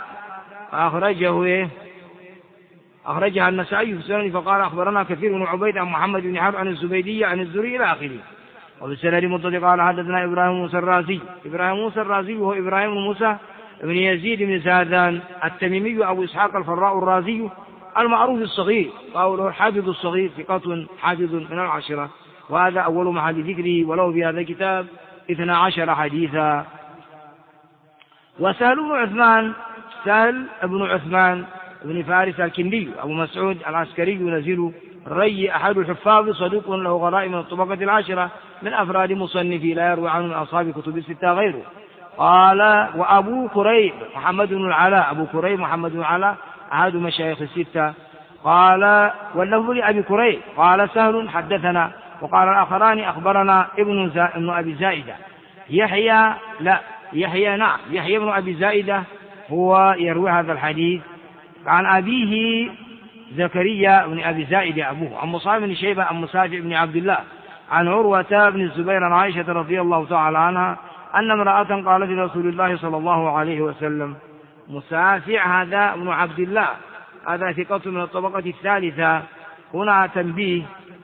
أخرجها النسائي في السنن فقال أخبرنا كثير بن عبيد عن محمد بن حرب عن الزبيدية عن الزهري إلى آخره. وبالسند متصل قال حدثنا إبراهيم موسى الرازي وهو إبراهيم بن موسى بن يزيد بن زادان التميمي أبو إسحاق الفراء الرازي المعروف الصغير قوله الحافظ الصغير ثقة حافظ من 10 وهذا أول محل ذكره وله في هذا الكتاب 12 حديثا. وسهل بن عثمان بن فارس الكندي أبو مسعود العسكري نزيل الري أحد الحفاظ صدوق له غرائب من الطبقة 10 من أفراد مصنفي لا يروي عنه من أصحاب كتب 6 غيره. قال وأبو كريب محمد بن العلاء أحد مشايخ 6 قال واللفظ لأبي كريب قال سهل حدثنا وقال الآخران أخبرنا ابن أبي زائدة يحيى بن أبي زائدة هو يروي هذا الحديث عن أبيه زكريا بن أبي زائدة أبوه عن مصعب بن شيبة عن مسافع بن عبد الله عن عروة بن الزبير عن عائشة رضي الله تعالى عنها أن امرأة قالت لرسول الله صلى الله عليه وسلم مسافع هذا ابن عبد الله هذا ثقة من الطبقة 3. هنا تنبيه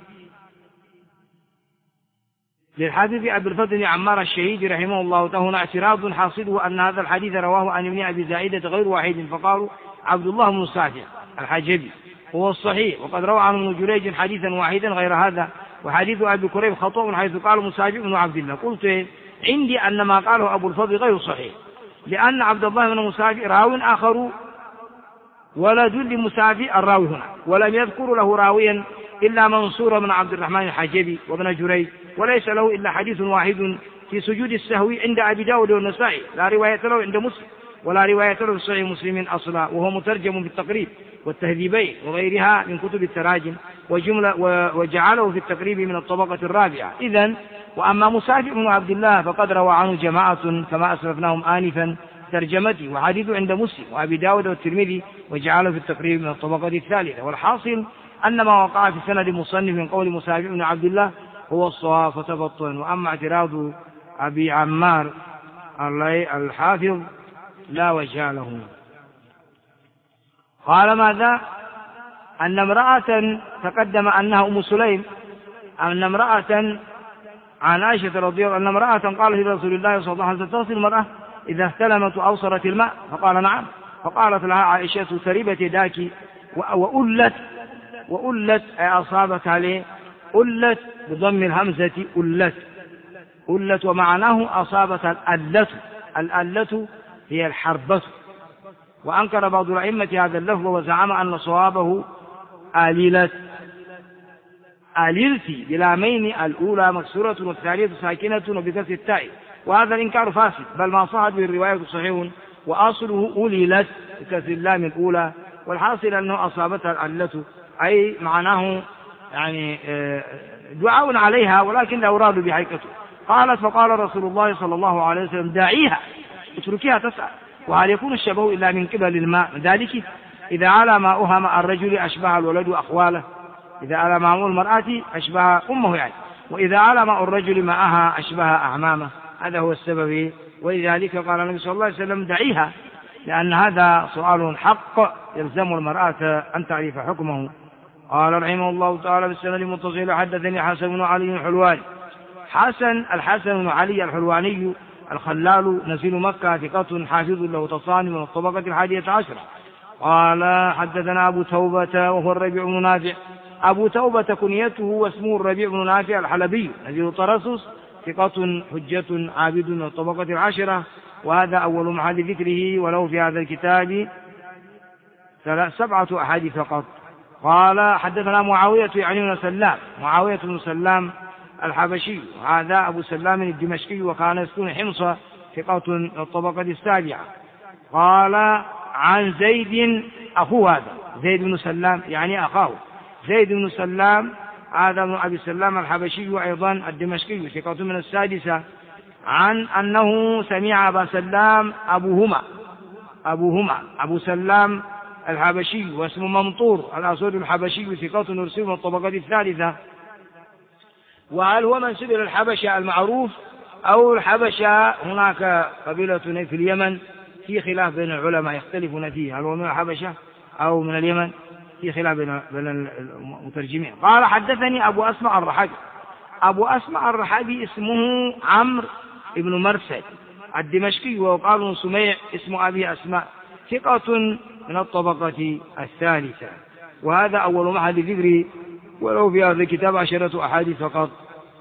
للحافظ أبي الفضل بن عمار الشهيد رحمه الله تعالى هنا اعتراض حاصله أن هذا الحديث رواه عن ابن أبي زائدة غير واحد فقالوا عبد الله بن مسافع الحجبي هو الصحيح وقد روى عن ابن جريج حديثا واحدا غير هذا وحديث أبي كريب خطأ حيث قال مسافع بن عبد الله. قلت عندي أن ما قاله أبو الفضل غير صحيح لأن عبد الله بن مسافع راو آخر ولد لمسافع الراوي هنا ولم يذكر له راويا إلا منصور بن عبد الرحمن الحجبي وابن جريج وليس له إلا حديث واحد في سجود السهو عند أبي داود والنسائي لا رواية له عند مسلم ولا رواية له في صحيح مسلم أصلا وهو مترجم في التقريب والتهذيبين وغيرها من كتب التراجم وجعله في التقريب من الطبقة 4. إذن وأما مسافع بن عبد الله فقد روى عنه جماعة كما أسلفناهم آنفا ترجمته وحديث عند مسلم وأبي داود والترمذي وجعله في التقريب من الطبقة 3. والحاصل أن ما وقع في سند مصنف من قول مسافع بن عبد الله هو الصواب فتبطن. وأما اعتراض أبي عمار الحافظ لا وجه له. قال ماذا؟ أن امرأة تقدم أنها أم سليم، أن امرأة عن عائشة رضي الله عنها أن امرأة قالت لرسول الله صلى الله عليه وسلم: تغسل المرأة إذا احتلمت وأبصرت الماء؟ فقال: نعم. فقالت لها عائشة: تربت يداك وألت أي أصابت عليه، ألت بضم الهمزة، ألت ومعناه أصابت الألة هي الحربة. وأنكر بعض الأئمة هذا اللفظ وزعم أن صوابه آللت بلامين، الأولى مكسورة والثانية ساكنة وبكسر التاء، وهذا الإنكار فاسد، بل ما صحت به الرواية صحيح، وأصله أللت بكسر اللام الأولى، والحاصل أنه أصابتها الألة، أي معناه يعني دعاء عليها ولكن لا أراد بحقيقته. قالت: فقال رسول الله صلى الله عليه وسلم: داعيها، اتركيها تسعى. وهل يكون الشبه إلا من قبل الماء؟ ذلك إذا على ماؤها مع الرجل أشبه الولد أخواله، إذا على ماء المرأة أشبه أمه يعني، وإذا على ماء الرجل معها أشبه أعمامه، هذا هو السبب. ولذلك قال النبي صلى الله عليه وسلم: دعيها، لأن هذا سؤال حق يلزم المرأة أن تعرف حكمه. قال رحمه الله تعالى: بالسند المتصل حدثني حسن بن علي الحلواني. الحسن بن علي الحلواني الخلال نزيل مكة، ثقة حافظ له تصاني من الطبقة 11. قال: حدثنا أبو توبة وهو الربيع بن نافع. أبو توبة كنيته واسمه الربيع بن نافع الحلبي نزيل طرسوس، ثقة حجة عابد من الطبقة 10، وهذا أول محل ذكره، وله في هذا الكتاب 7 أحاديث فقط. قال: حدثنا معاوية معاوية بن سلام الحبشي، هذا أبو سلام الدمشقي، وكان يسكن حمص، ثقة الطبقة 7. قال: عن زيد، أخوه هذا زيد بن سلام يعني أخاه زيد بن سلام، هذا ابن أبي سلام الحبشي أيضا الدمشقي، ثقة من 6، عن أنه سمع أبا سلام أبوهما أبو سلام الحبشي واسمه منطور الأسود الحبشي، ثقة يرسل من الطبقة 3. وهل هو منسوب إلى الحبشة المعروف أو الحبشة؟ هناك قبيلة في اليمن في خلاف بين العلماء يختلفون فيه، هل هو من الحبشة أو من اليمن، في خلاف بين المترجمين. قال: حدثني أبو أسمع الرحابي اسمه عمرو بن مرثد الدمشقي، وقال سميع اسم أبي أسماء، ثقة من الطبقة 3، وهذا أول محل ذكري، ولو في هذا الكتاب 10 أحاديث فقط.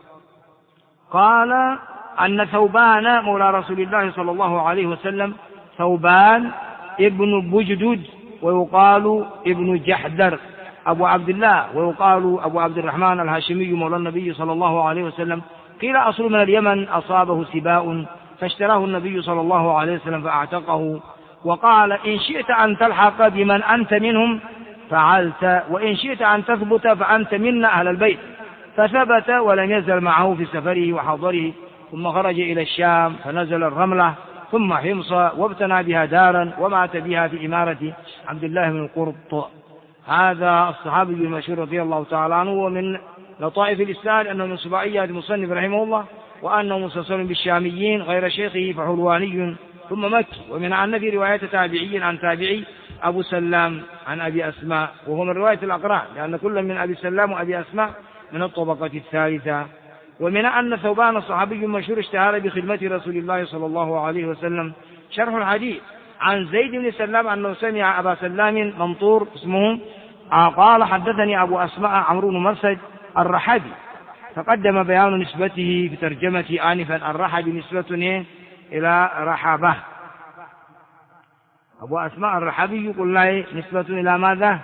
قال: أن ثوبان مولى رسول الله صلى الله عليه وسلم، ثوبان ابن بجدد ويقال ابن جحدر أبو عبد الله، ويقال أبو عبد الرحمن الهاشمي مولى النبي صلى الله عليه وسلم، قيل أصل من اليمن، أصابه سباء فاشتراه النبي صلى الله عليه وسلم فأعتقه، وقال: إن شئت أن تلحق بمن أنت منهم فعلت، وإن شئت أن تثبت فأنت منا أهل البيت. فثبت ولم يزل معه في سفره وحضره، ثم خرج إلى الشام فنزل الرملة ثم حمص، وابتنى بها دارا ومات بها في إمارة عبد الله بن القرط. هذا الصحابي المشهور رضي الله تعالى عنه، ومن لطائف الإسناد أنه من سباعيات المصنف رحمه الله، وأنه مسلسل بالشاميين غير شيخه فحلواني ثم مكي، ومن أن في رواية تابعي عن تابعي أبو سلام عن أبي أسماء، وهو من رواية الأقران، لأن كل من أبي سلام وأبي أسماء من الطبقة 3. ومن أن ثوبان الصحابي المشهور اشتهر بخدمة رسول الله صلى الله عليه وسلم. شرح الحديث: عن زيد بن سلام أنه سمع أبا سلام منطور اسمه، قال: حدثني أبو أسماء عمرو بن مرثد الرحبي، تقدم بيان نسبته في ترجمة آنفا. الرحبي نسبة إلى رحبة، أبو أسماء الرحبي يقول له نسبة إلى ماذا؟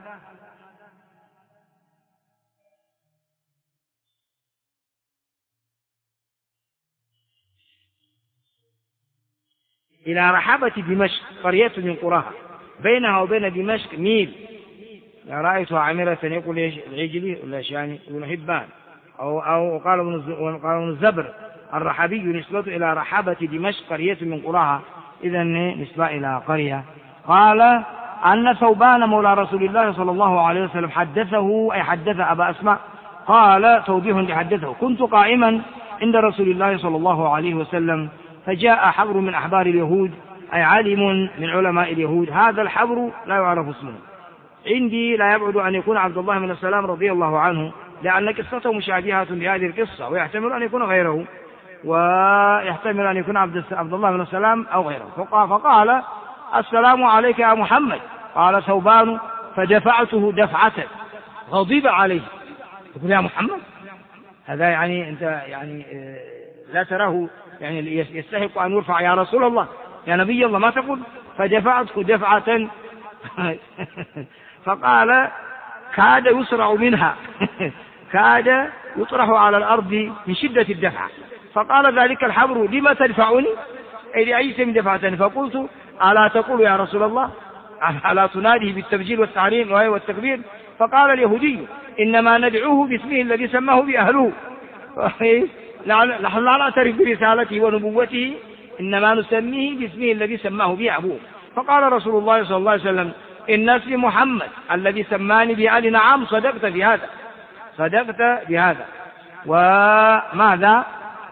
إلى رحبة دمشق، قرية من قراها، بينها وبين دمشق ميل. رأيتها عامرة يقول العجلي ولا يعني ابن حبان أو قال ابن الزبر. الرحبي نسبة إلى رحبة دمشق، قرية من قراها، إذن نسبة إلى قرية. قال: أن ثوبان مولى رسول الله صلى الله عليه وسلم حدثه، أي حدث أبا أسماء. قال: توضيح لحدثه: كنت قائما عند رسول الله صلى الله عليه وسلم، فجاء حبر من أحبار اليهود أي علم من علماء اليهود. هذا الحبر لا يعرف اسمه عندي، لا يبعد أن يكون عبد الله بن سلام رضي الله عنه، لأن قصته مشابهة لهذه القصة، ويحتمل أن يكون غيره، ويحتمل أن يكون عبد الله بن سلام أو غيره. فقال السلام عليك يا محمد. قال ثوبان فدفعته دفعة، غضب عليه، يقول يا محمد، هذا يعني أنت يعني لا تراه يعني يستحق أن يرفع يا رسول الله يا نبي الله، ما تقول؟ فدفعته دفعة فقال كاد يسرع منها كاد يطرح على الأرض من شدة الدفع. فقال ذلك الحبر لما تدفعني، أي لأي من دفعتني؟ فقلت ألا تقول يا رسول الله، ألا تناديه بالتبجيل والتعليم والتكبير؟ فقال اليهودي إنما ندعوه باسمه الذي سماه بأهله، نحن لا نعترف برسالته ونبوته، إنما نسميه باسمه الذي سماه به أبوه. فقال رسول الله صلى الله عليه وسلم إن اسمي محمد الذي سماني بآل. نعم صدقت في هذا، صدقت بهذا. وماذا؟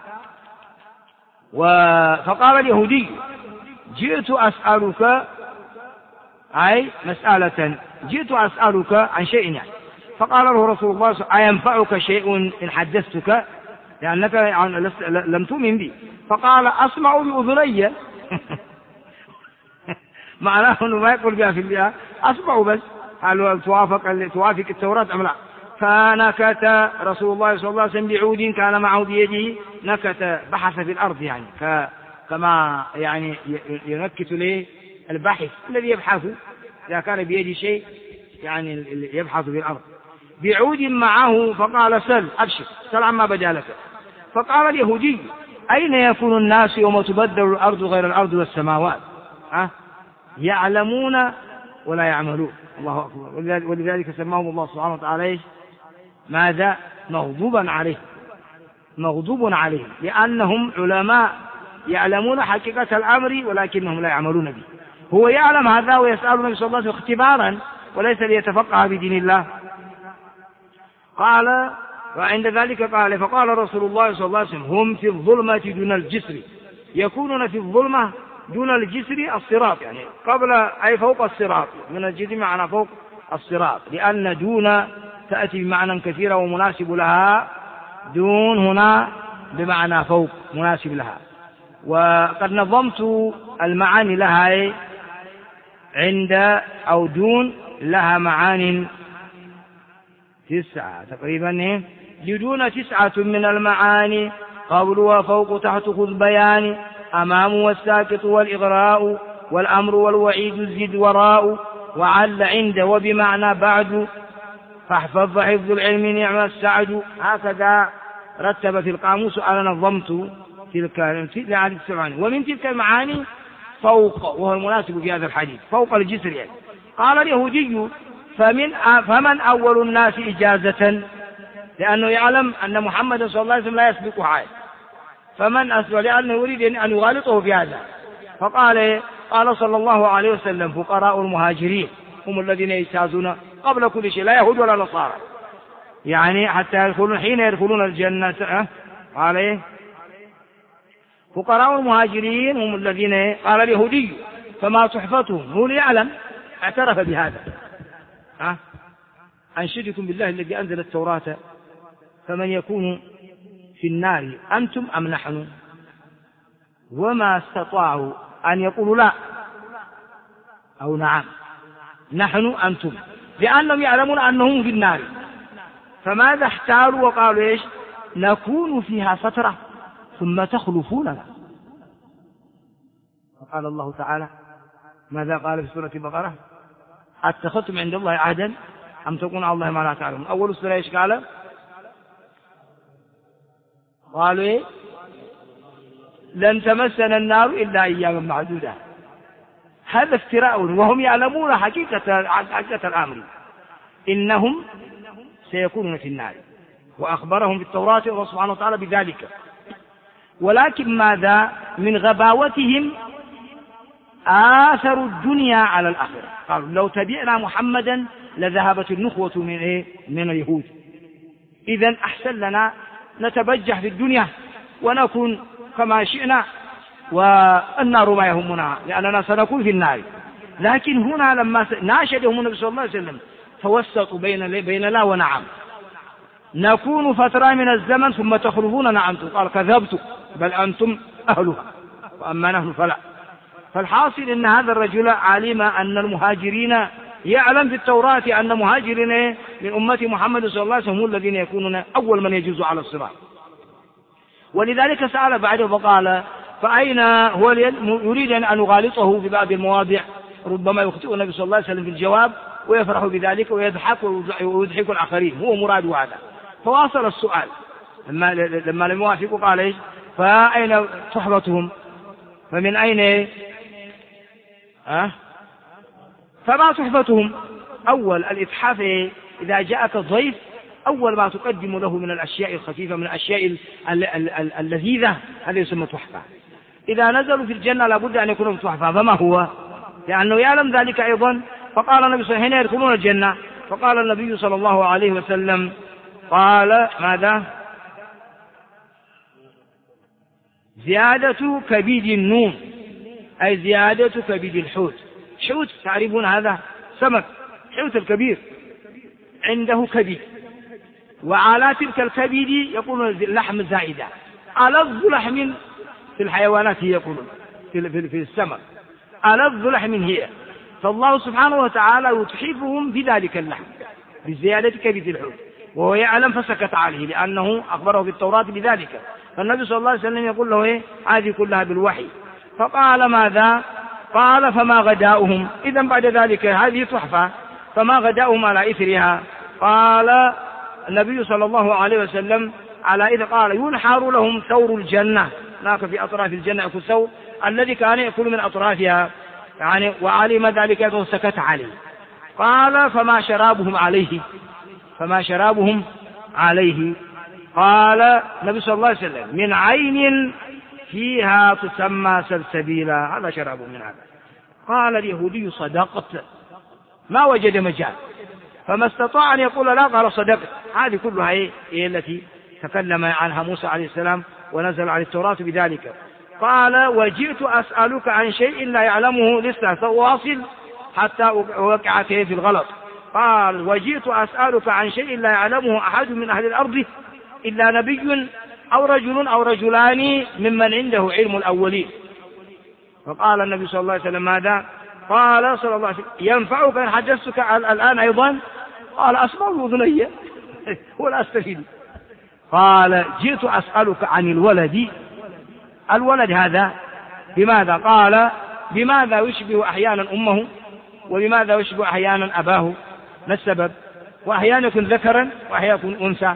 فقال اليهودي جئت أسألك، أي مسألة، جئت أسألك عن شيء يعني. فقال له رسول الله صلى الله عليه وسلم أينفعك شيء إن حدثتك، لأنك لم تؤمن بي؟ فقال أسمع بأذني معناه أنه ما يقول بها في الله، أسمع بس، هل توافق التوراة أم لا؟ فنكت رسول الله صلى الله عليه وسلم بعود كان معه بيده، نكت بحث في الأرض يعني كما يعني ينكت له الباحث الذي يبحث إذا كان بيده شيء يعني يبحث في الأرض بعود معه. فقال سل أبشر، سل عما بدا لك. فقال اليهودي أين يكون الناس يوم تبدل الأرض غير الأرض والسماوات؟ يعلمون ولا يعملون. الله أكبر. ولذلك سماهم الله سبحانه وتعالى ماذا؟ مغضوبا عليه، مغضوب عليه، لأنهم علماء يعلمون حقيقة الأمر ولكنهم لا يعملون به. هو يعلم هذا ويسأل النبي صلى الله عليه وسلم اختبارا وليس ليتفقه بدين الله. قال وعند ذلك قال فقال رسول الله صلى الله عليه وسلم هم في الظلمة دون الجسر، يكونون في الظلمة دون الجسر الصراط، يعني قبل أي فوق الصراط، دون الجسر معنى فوق الصراط، لأن دون تأتي بمعنى كثيرا ومناسب لها، دون هنا بمعنى فوق مناسب لها. وقد نظمت المعاني لها عند أو دون لها معان 9 تقريبا، لدون 9 من المعاني، قول وفوق تحت خذ بيان، أمام والساكت والإغراء، والأمر والوعيد الزد وراء، وعل عند وبمعنى بعد، فاحفظ حفظ العلم نعم السعد. هكذا رتب في القاموس. أنا نظمت تلك العدد 7. ومن تلك المعاني فوق، وهو المناسب في هذا الحديث، فوق الجسر يعني. قال اليهودي فمن أول الناس إجازة، لأنه يعلم أن محمد صلى الله عليه وسلم لا يسبقه عاد، فمن أسوأ، لأنه يريد أن يغالطه في هذا. فقال صلى الله عليه وسلم فقراء المهاجرين هم الذين يجتازون قبل كل شيء، لا يهود ولا نصارى، يعني حتى يدخلون حين يدخلون الجنة. قال فقراء المهاجرين هم الذين. قال اليهودي فما صحفتهم، هو يعلم اعترف بهذا. أنشدكم بالله الذي أنزل التوراة فمن يكون في النار أنتم أم نحن؟ وما استطاعوا أن يقولوا لا أو نعم، نحن أنتم، لأنهم يعلمون أنهم في النار. فماذا احتالوا وقالوا إيش؟ نكون فيها فترة ثم تخلفوننا. فقال الله تعالى ماذا قال في سورة البقرة؟ اتخذتم عند الله عهدا أم تقولون على الله ما لا تعلمون. أول السورة إيش قال؟ قالوا إيه؟ لن تمسنا النار إلا أياما معدودة. هذا افتراء، وهم يعلمون حقيقة الأمر، إنهم سيكونون في النار، وأخبرهم بالتوراة الله سبحانه وتعالى بذلك. ولكن ماذا؟ من غباوتهم آثروا الدنيا على الآخرة. قالوا لو تبعنا محمدا لذهبت النخوة من اليهود، إذن أحسن لنا نتبجح في الدنيا ونكون كما شئنا، والنار ما يهمنا لأننا سنكون في النار. لكن هنا لما ناشدهم النبي صلى الله عليه وسلم توسطوا بين لا ونعم، نكون فترة من الزمن ثم تخرجون نعمتم، قال كذبتم بل أنتم أهلها وأما نحن فلا. فالحاصل أن هذا الرجل علم أن المهاجرين، يعلم في التوراة أن مهاجرين من أمة محمد صلى الله عليه وسلم هم الذين يكونون أول من يجوز على الصراط، ولذلك سأل بعده فقال فأين هو يريد أن يغالطه في بعض المواضع، ربما يخطئ النبي صلى الله عليه وسلم في الجواب ويفرح بذلك ويضحك ويضحك الآخرين، هو مراد هذا. فواصل السؤال لما لم يوافقوا قال إيش؟ فأين صحبتهم؟ فمن أين فما صحبتهم؟ أول الإتحاف، إذا جاءك الضيف أول ما تقدم له من الأشياء الخفيفة، من الأشياء اللذيذة، هذا يسمى تحفة. إذا نزلوا في الجنة لابد أن يكونوا تحفة، فما هو؟ لأنه يعلم ذلك أيضا. فقال النبي صلى الله عليه وسلم: حين يدخلون الجنة، فقال النبي صلى الله عليه وسلم قال ماذا؟ زيادة كبد النون، أي زيادة كبد الحوت. حوت تعرفون هذا سمك، حوت الكبير عنده كبد، وعلى تلك الكبد يقولون اللحم زائدة، ألظ لحم في الحيوانات هي، يقولون في السمك ألظ لحم هي. فالله سبحانه وتعالى يتحفهم بذلك اللحم بزيادة كبد الحوت، وهو يعلم فسكت عليه لأنه أخبره في التوراة بذلك. فالنبي صلى الله عليه وسلم يقول له هذه كلها بالوحي. فقال ماذا؟ قال فما غداؤهم؟ إذا بعد ذلك هذه تحفة، فما غداؤهم على إثرها؟ قال النبي صلى الله عليه وسلم على إذا قال ينحر لهم ثور الجنة، هناك في أطراف الجنة يأكل ثور الذي كان يأكل من أطرافها، يعني وعلم ذلك وسكت عليه. قال فما شرابهم عليه؟ فما شرابهم عليه؟ قال النبي صلى الله عليه وسلم من عين فيها تسمى سلسبيلا، هذا شراب من هذا. قال اليهودي صدقت، ما وجد مجال، فما استطاع أن يقول لا، قال صدقت. هذه كلها هي التي تكلم عنها موسى عليه السلام ونزل على التوراة بذلك. قال وجئت أسألك عن شيء لا يعلمه، لسه فواصل حتى وقعت في الغلط. قال وجئت أسألك عن شيء لا يعلمه أحد من أهل الأرض إلا نبي أو رجل أو رجلان ممن عنده علم الأولين. فقال النبي صلى الله عليه وسلم ماذا؟ قال صلى الله عليه وسلم ينفعك إن حدثتك الآن أيضا؟ قال أسمع أذني ولا أستفيد. قال جئت أسألك عن الولد. الولد هذا بماذا؟ قال بماذا يشبه أحيانا أمه وبماذا يشبه أحيانا أباه؟ ما السبب؟ وأحيانا يكون ذكرا وأحيانا يكون أنثى.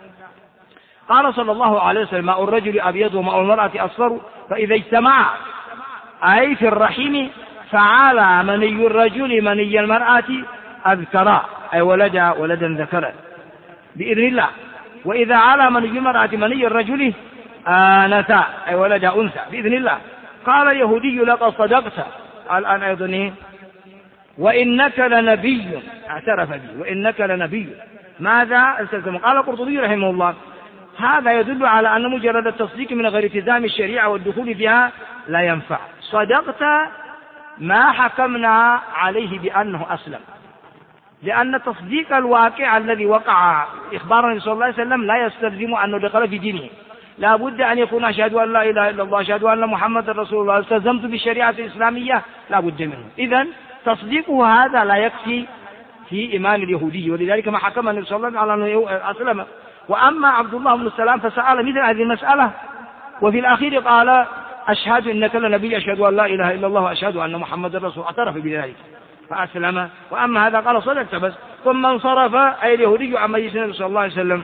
قال صلى الله عليه وسلم ماء الرجل أبيض وماء المرأة أصفر، فإذا اجتمع أي في الرحم فعلى مني الرجل مني المرأة أذكرا، أي ولدا ذكرا بإذن الله، وإذا على مني المرأة مني الرجل آنثى، أي ولد أنثى بإذن الله. قال اليهودي لقد صدقت. الآن أيضا وإنك لنبي، اعترف به وإنك لنبي. ماذا استلزم؟ قال القرطبي رحمه الله هذا يدل على أن مجرد التصديق من غير التزام الشريعة والدخول فيها لا ينفع. صدقت ما حكمنا عليه بأنه أسلم، لأن تصديق الواقع الذي وقع إخبار النبي صلى الله عليه وسلم لا يستلزم أنه دخل في دينه. لا بد أن يكون أشهد أن لا إله إلا الله، أشهد أن محمد رسول الله، التزمت بالشريعة الإسلامية، لا بد منه. إذن تصديقه هذا لا يكفي في إيمان اليهودي، ولذلك ما حكم النبي صلى الله عليه وسلم على أنه أسلم. وأما عبد الله بن السلام فسأل مثل هذه المسألة، وفي الأخير قال أشهد إنك لنبي، أشهد أن لا إله إلا الله وأشهد أن محمد رسول، اعترف بذلك فأسلم. وأما هذا قال صدقت بس، ثم انصرف أي اليهودي عن مجلس النبي صلى الله عليه وسلم،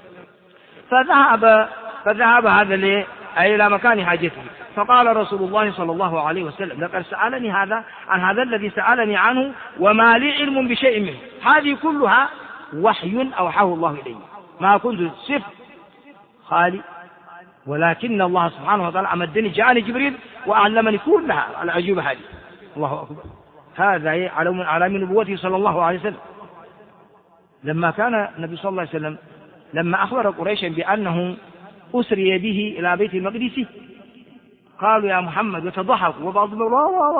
فذهب هذا أي إلى مكان حاجته. فقال رسول الله صلى الله عليه وسلم لقد سألني هذا عن هذا الذي سألني عنه وما لي علم بشيء منه. هذه كلها وحي أوحاه الله إليه، ما كنت صفر خالي، ولكن الله سبحانه وتعالى أمدني، جاءني جبريل وأعلمني كلها العجوبة هذه. الله أكبر. هذا على من نبوته صلى الله عليه وسلم. لما كان النبي صلى الله عليه وسلم لما أخبر قريشا بأنه أسري به إلى بيت المقدس، قالوا يا محمد وتضحكوا وبعضهم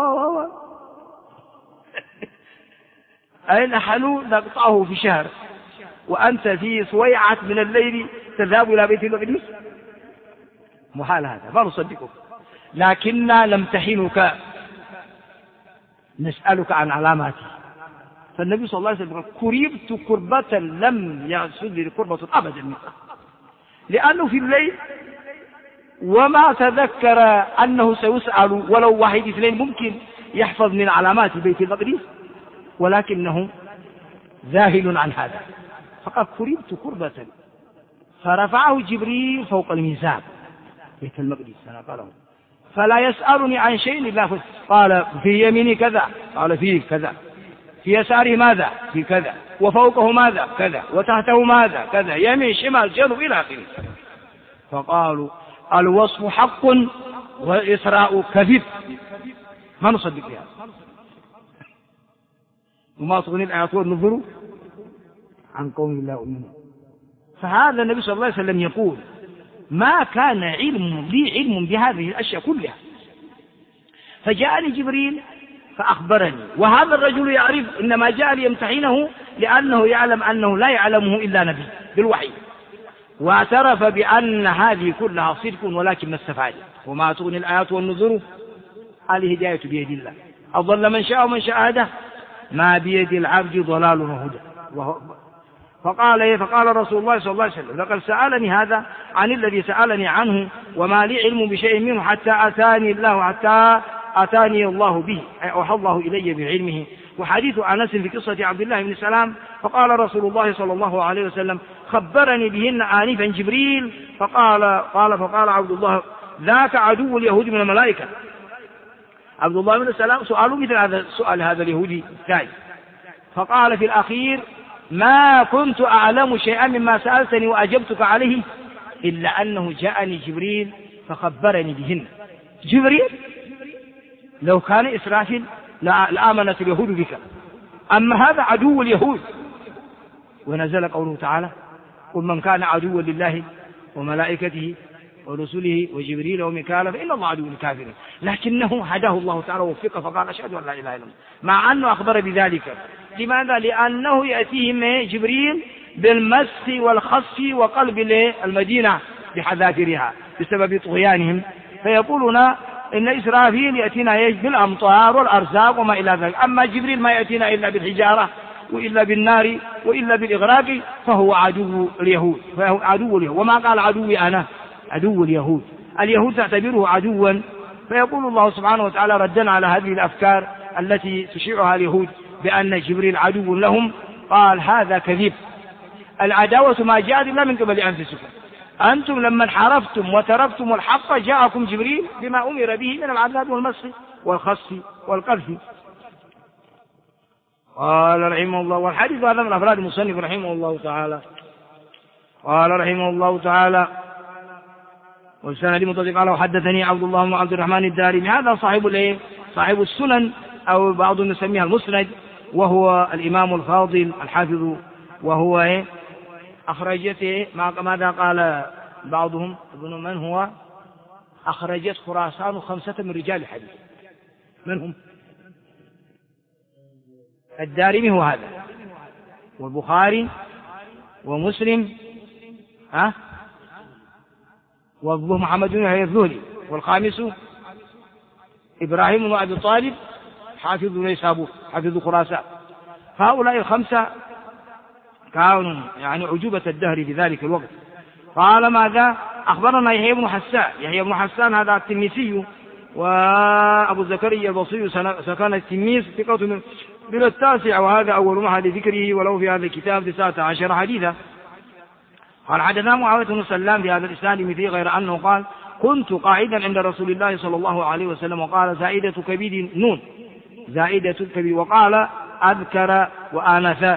أين نحن نقطعه في شهر وأنت في سويعة من الليل تذهب إلى بيت المقدس؟ محال هذا، ما نصدقك، لكننا نمتحنك نسألك عن علاماته. فالنبي صلى الله عليه وسلم كربت كربة لم يسد لي كربة أبدا مثلها، لأنه في الليل وما تذكر أنه سيسأل ولو واحد اثنين ممكن يحفظ من علامات بيت المقدس، ولكنه ذاهل عن هذا، فقد كربت كربة. فرفعه جبريل فوق الميزان بيت المقدس قاله فلا يسألني عن شيء إلا قال في يميني كذا، قال فيه كذا، في يساره ماذا، في كذا، وفوقه ماذا، كذا، وتحته ماذا، كذا، يمين شمال جنوب إلى آخره. فقالوا الوصف حق والإسراء كذب، ما نصدق بها وما تغني الآيات والنذر عن قوم لا يؤمنون. فهذا النبي صلى الله عليه وسلم يقول ما كان لي علم بهذه الأشياء كلها، فجاءني جبريل فأخبرني، وهذا الرجل يعرف إنما جاء ليمتحنه لأنه يعلم أنه لا يعلمه إلا نبي بالوحي، واعترف بأن هذه كلها صدق ولكن ما استفاد. وما تغني الآيات والنذر، الهداية بيد الله، أضل من شاء ومن شاء هداه، ما بيد العبد ضلال وهدى. فقال رسول الله صلى الله عليه وسلم لقد سألني هذا عن الذي سألني عنه وما لي علم بشيء منه حتى أتاني الله به، أوحى الله إلي بعلمه. وحديث أنس في قصة عبد الله بن سلام فقال رسول الله صلى الله عليه وسلم خبرني بهن آنفا جبريل، فقال عبد الله ذاك عدو اليهود من الملائكة. عبد الله بن سلام سؤاله مثل هذا سؤال هذا اليهودي الثاني، فقال في الأخير ما كنت أعلم شيئا مما سألتني وأجبتك عليه إلا أنه جاءني جبريل فخبرني بهن. جبريل لو كان إسرافيل لآمنت اليهود بك، أما هذا عدو اليهود. ونزل قوله تعالى قل من كان عدوا لله وملائكته ورسله وجبريل وميكال فإن الله عدو للكافرين، لكنه هداه الله تعالى ووفقه فقال أشهد أن لا إله إلا الله، مع أنه أخبر بذلك. لماذا؟ لأنه يأتيهم جبريل بالمس والخص وقلب المدينة بحذافيرها بسبب طغيانهم، فيقولون إن إسرافيل يأتينا بالأمطار والأرزاق وما إلى ذلك، أما جبريل ما يأتينا إلا بالحجارة وإلا بالنار وإلا بالإغراق، فهو عدو اليهود. وما قال عدوي أنا، عدو اليهود. اليهود تعتبره عدوا، فيقول الله سبحانه وتعالى ردا على هذه الأفكار التي تشيعها اليهود بأن جبريل عدو لهم، قال هذا كذب، العداوة ما جاءت إلا من قبل أنفسكم، أنتم لما انحرفتم وتركتم الحق جاءكم جبريل بما أمر به من العذاب والمسخ والخص والقذف. قال رحمه الله، والحديث هذا من أفراد المصنف رحمه الله تعالى. قال رحمه الله تعالى والسند متصل قال وحدثني عبد الله بن عبد الرحمن الدارمي، هذا صاحب السنن أو بعضهم يسميها المسند، وهو الإمام الفاضل الحافظ، وهو أخرجته ماذا قال بعضهم ابن من هو أخرجت خراسان 5 من رجال الحديث، من هم؟ الدارمي هو هذا، والبخاري ومسلم وابو محمد بن الذهلي، والخامس إبراهيم بن أبي طالب حافظ نيسابور حافظ خراسان. هؤلاء 5 كانوا يعني عجوبة الدهر في ذلك الوقت. قال ماذا؟ أخبرنا يحيى بن حسان هذا التلميذي، وأبو زكريا البصري سكن التلميذ ثقة من 9، وهذا أول معهد ذكره، ولو في هذا الكتاب 19 حديثا. قال حدثنا معاوية بن سلام في هذا الإسناد مثله، غير أنه قال كنت قاعدا عند رسول الله صلى الله عليه وسلم وقال زائدة كبيد نون زائدة كبيد، وقال أذكر وآنث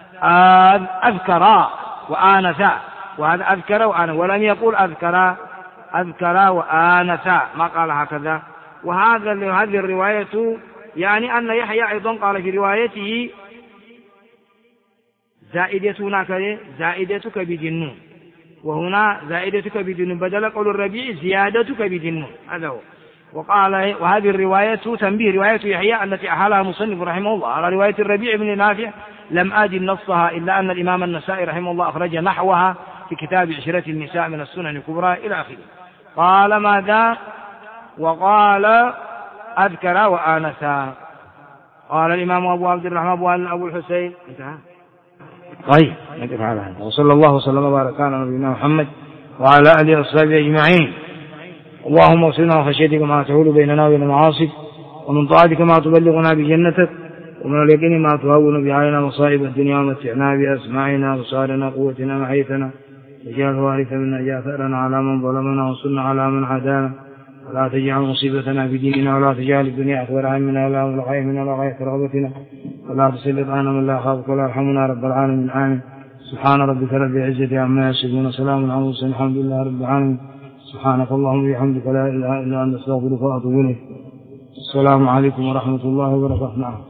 أذكر وآنث، وهذا أذكر وآنث، ولم يقول أذكر وآنث، ما قال هكذا. هذه الرواية يعني أن يحيى أيضا قال في روايته زائدة كبيد النون، وهنا زائدة كبيد النون بدل قول الربيع زيادة كبيد النون، هذا هو. وقال وهذه الرواية تنبيه رواية يحيى التي أحالها مصنف رحمه الله على رواية الربيع بن نافع لم أجد نصها إلا أن الإمام النسائي رحمه الله أخرج نحوها في كتاب عشرة النساء من السنن الكبرى إلى آخره. قال ماذا؟ وقال أذكر وآنسا. قال الإمام أبو عبد الرحمن أبو الحسين انتهى. طيب نقف على هذا، وصلى الله وسلم وبارك على نبينا محمد وعلى آله وصحبه أجمعين. اللهم اغفرنا وخشيتك ما تحول بيننا وبين المعاصي، ومن طاعتك ما تبلغنا بجنتك، ومن اليقين ما تهون به علينا مصائب الدنيا، ومتعنا بأسماعنا وأبصارنا قوتنا ما أحييتنا، واجعل الوارث منا اجعل ثأرنا على من ظلمنا وانصرنا على من عادانا، ولا تجعل مصيبتنا في ديننا، ولا تجعل الدنيا أكبر همنا ولا مبلغ علمنا ولا غاية رغبتنا، ولا تسلط علينا من لا يخافك ولا يرحمنا رب العالمين. آمين. سبحان ربك رب العزة عما يصفون وسلام على المرسلين الحمد لله رب العالمين. سبحانك اللهم وبحمدك لا إله إلا أنت أستغفرك وأتوب إليك. السلام عليكم ورحمة الله وبركاته.